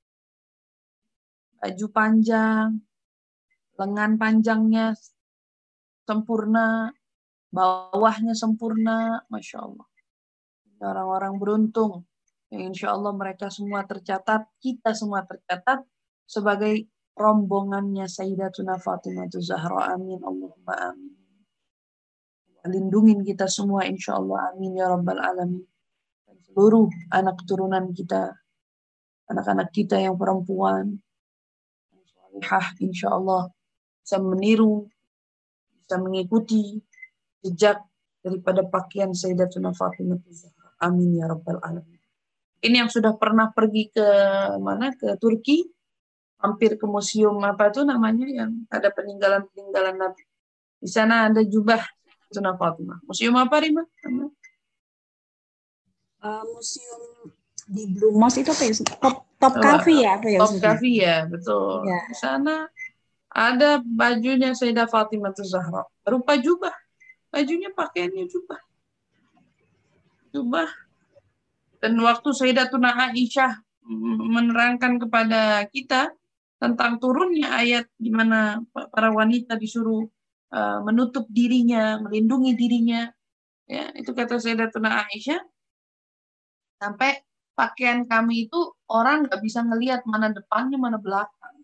A: baju panjang, lengan panjangnya sempurna, bawahnya sempurna, Masya Allah. Orang-orang beruntung. Insya Allah mereka semua tercatat, kita semua tercatat sebagai rombongannya Sayyidatuna Fatimah Zahra. Amin. Allahumma amin. Lindungin kita semua insya Allah. Amin ya Rabbal Alamin. Dan seluruh anak keturunan kita, anak-anak kita yang perempuan, insya Allah bisa meniru, bisa mengikuti jejak daripada pakaian Sayyidatuna Fatimah Zahra. Amin ya Rabbal Alamin. Ini yang sudah pernah pergi ke mana? Ke Turki, hampir ke museum apa itu namanya yang ada peninggalan-peninggalan Nabi. Di sana ada jubah Sayyidatuna Fatimah. Museum apa, Rima?
B: Museum di Blue Mosque itu apa ya? Top Cafe ya? Apa ya?
A: Top Cafe ya, betul. Ya. Di sana ada bajunya Sayyidah Fatimah Zahra. Berupa jubah. Bajunya pakaiannya jubah. Jubah. Dan waktu Sayyidatuna Aisyah menerangkan kepada kita tentang turunnya ayat di mana para wanita disuruh menutup dirinya, melindungi dirinya, ya itu kata Sayyidatuna Aisyah, sampai pakaian kami itu orang nggak bisa ngelihat mana depannya mana belakang.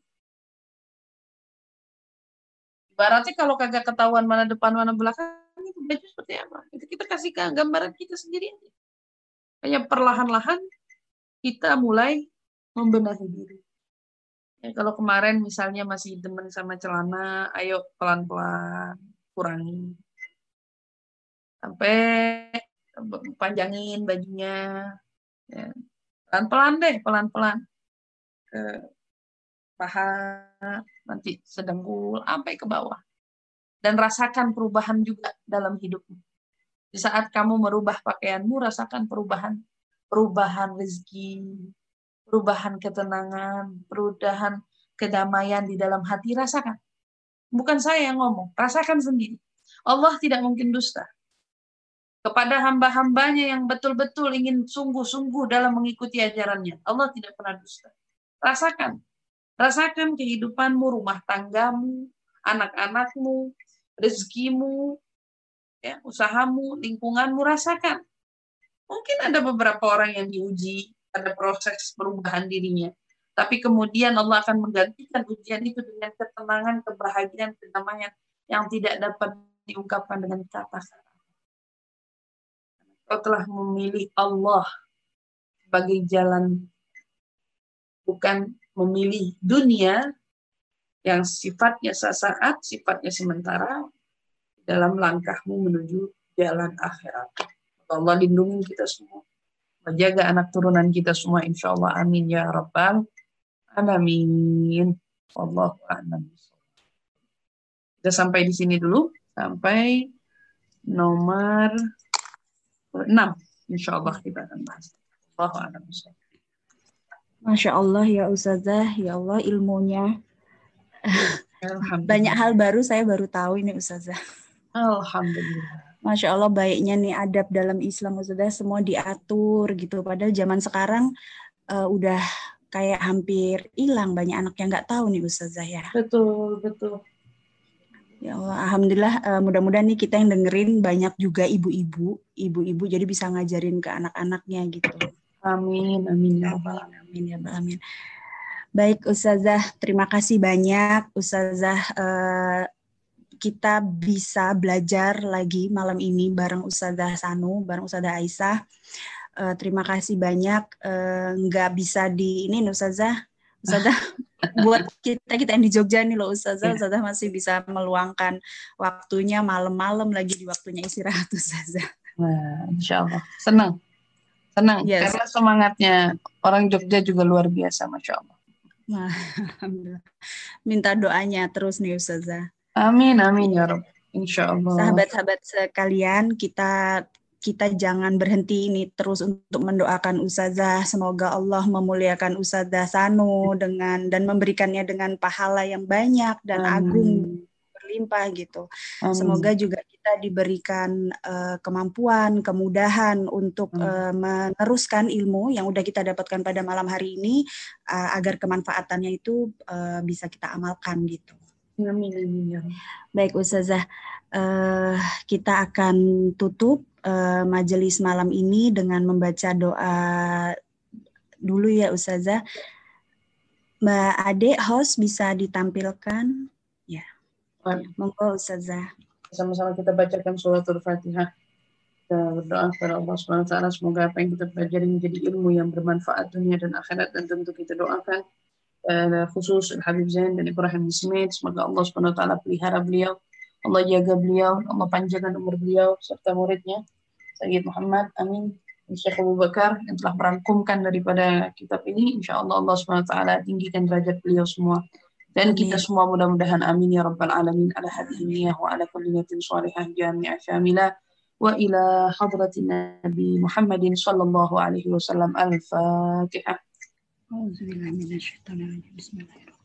A: Ibaratnya kalau kagak ketahuan mana depan mana belakang, itu baju seperti apa? Itu kita kasih gambaran kita sendiri aja. Kayak perlahan-lahan kita mulai membenahi diri. Ya, kalau kemarin misalnya masih demen sama celana, ayo pelan-pelan kurangi. Sampai panjangin bajunya. Ya. Pelan-pelan deh, pelan-pelan. Ke paha, nanti sedengkul, sampai ke bawah. Dan rasakan perubahan juga dalam hidupmu. Di saat kamu merubah pakaianmu, rasakan perubahan rezeki, perubahan ketenangan, perubahan kedamaian di dalam hati, rasakan. Bukan saya yang ngomong, rasakan sendiri. Allah tidak mungkin dusta. Kepada hamba-hambanya yang betul-betul ingin sungguh-sungguh dalam mengikuti ajarannya, Allah tidak pernah dusta. Rasakan. Rasakan kehidupanmu, rumah tanggamu, anak-anakmu, rezekimu, ya, usahamu, lingkunganmu, rasakan. Mungkin ada beberapa orang yang diuji, ada proses perubahan dirinya. Tapi kemudian Allah akan menggantikan ujian itu dengan ketenangan, kebahagiaan, kedamaian yang tidak dapat diungkapkan dengan kata-kata. Kau telah memilih Allah sebagai jalan, bukan memilih dunia yang sifatnya sesaat, sifatnya sementara dalam langkahmu menuju jalan akhirat. Allah lindungi kita semua, menjaga anak turunan kita semua, insya Allah. Amin ya rabbal alamin. Wallahu a'lam. Kita sampai di sini dulu, sampai nomor 6. Insya Allah kita akan bahas. Wallahu a'lam.
B: Masya Allah ya Ustazah, ya Allah ilmunya. Banyak
A: Alhamdulillah.
B: hal baru saya baru tahu ini Ustazah.
A: Alhamdulillah.
B: Masya Allah baiknya nih adab dalam Islam Ustazah, semua diatur gitu. Padahal zaman sekarang udah kayak hampir hilang, banyak anak yang nggak tahu nih Ustazah ya.
A: Betul, betul.
B: Ya Allah, alhamdulillah mudah-mudahan nih kita yang dengerin banyak juga ibu-ibu jadi bisa ngajarin ke anak-anaknya gitu.
A: Amin, amin ya rabbal alamin.
B: Amin ya rabbal alamin. Baik Ustazah, terima kasih banyak Ustazah. Kita bisa belajar lagi malam ini bareng Ustazah Sanu, bareng Ustazah Aisyah. Terima kasih banyak. Nggak bisa di ini Ustazah buat kita yang di Jogja nih loh Ustazah, Ustazah masih bisa meluangkan waktunya malam-malam lagi di waktunya istirahat Ustazah.
A: Nah, insya Allah. Senang.
B: Yes.
A: Karena semangatnya orang Jogja juga luar biasa, Masya Allah.
B: Alhamdulillah. Minta doanya terus nih Ustazah.
A: Amin, amin ya Rabb. Insya Allah.
B: Sahabat-sahabat sekalian, kita jangan berhenti ini terus untuk mendoakan Ustazah. Semoga Allah memuliakan Ustazah Sanu dan memberikannya dengan pahala yang banyak dan agung berlimpah gitu. Amin. Semoga juga kita diberikan kemampuan, kemudahan untuk meneruskan ilmu yang udah kita dapatkan pada malam hari ini agar kemanfaatannya itu bisa kita amalkan gitu.
A: Amin.
B: Baik Ustazah, kita akan tutup majelis malam ini dengan membaca doa dulu ya Ustazah. Mbak Ade, host bisa ditampilkan? Ya. Monggo Ustazah.
A: Sama-sama kita bacakan suratul Fatihah. Kita berdoa kepada Allah SWT, semoga apa yang kita pelajari menjadi ilmu yang bermanfaat dunia dan akhirat, dan tentu kita doakan khusus Habib Zain dan Ibrahim Ismail, semoga Allah SWT pelihara beliau, Allah jaga beliau, Allah panjangkan umur beliau serta muridnya Sayyid Muhammad, amin. Syekh Abu Bakar yang telah merangkumkan daripada kitab ini, insya Allah Allah SWT tinggikan derajat beliau semua dan kita semua mudah-mudahan, amin ya rabbal alamin. Ala hadhihi wa ala kulli niyatin shalihah jami'ah syamilah wa ila hadratin Nabi Muhammadin sallallahu alaihi wasallam. Al-Fatihah. Bismillahirrahmanirrahim.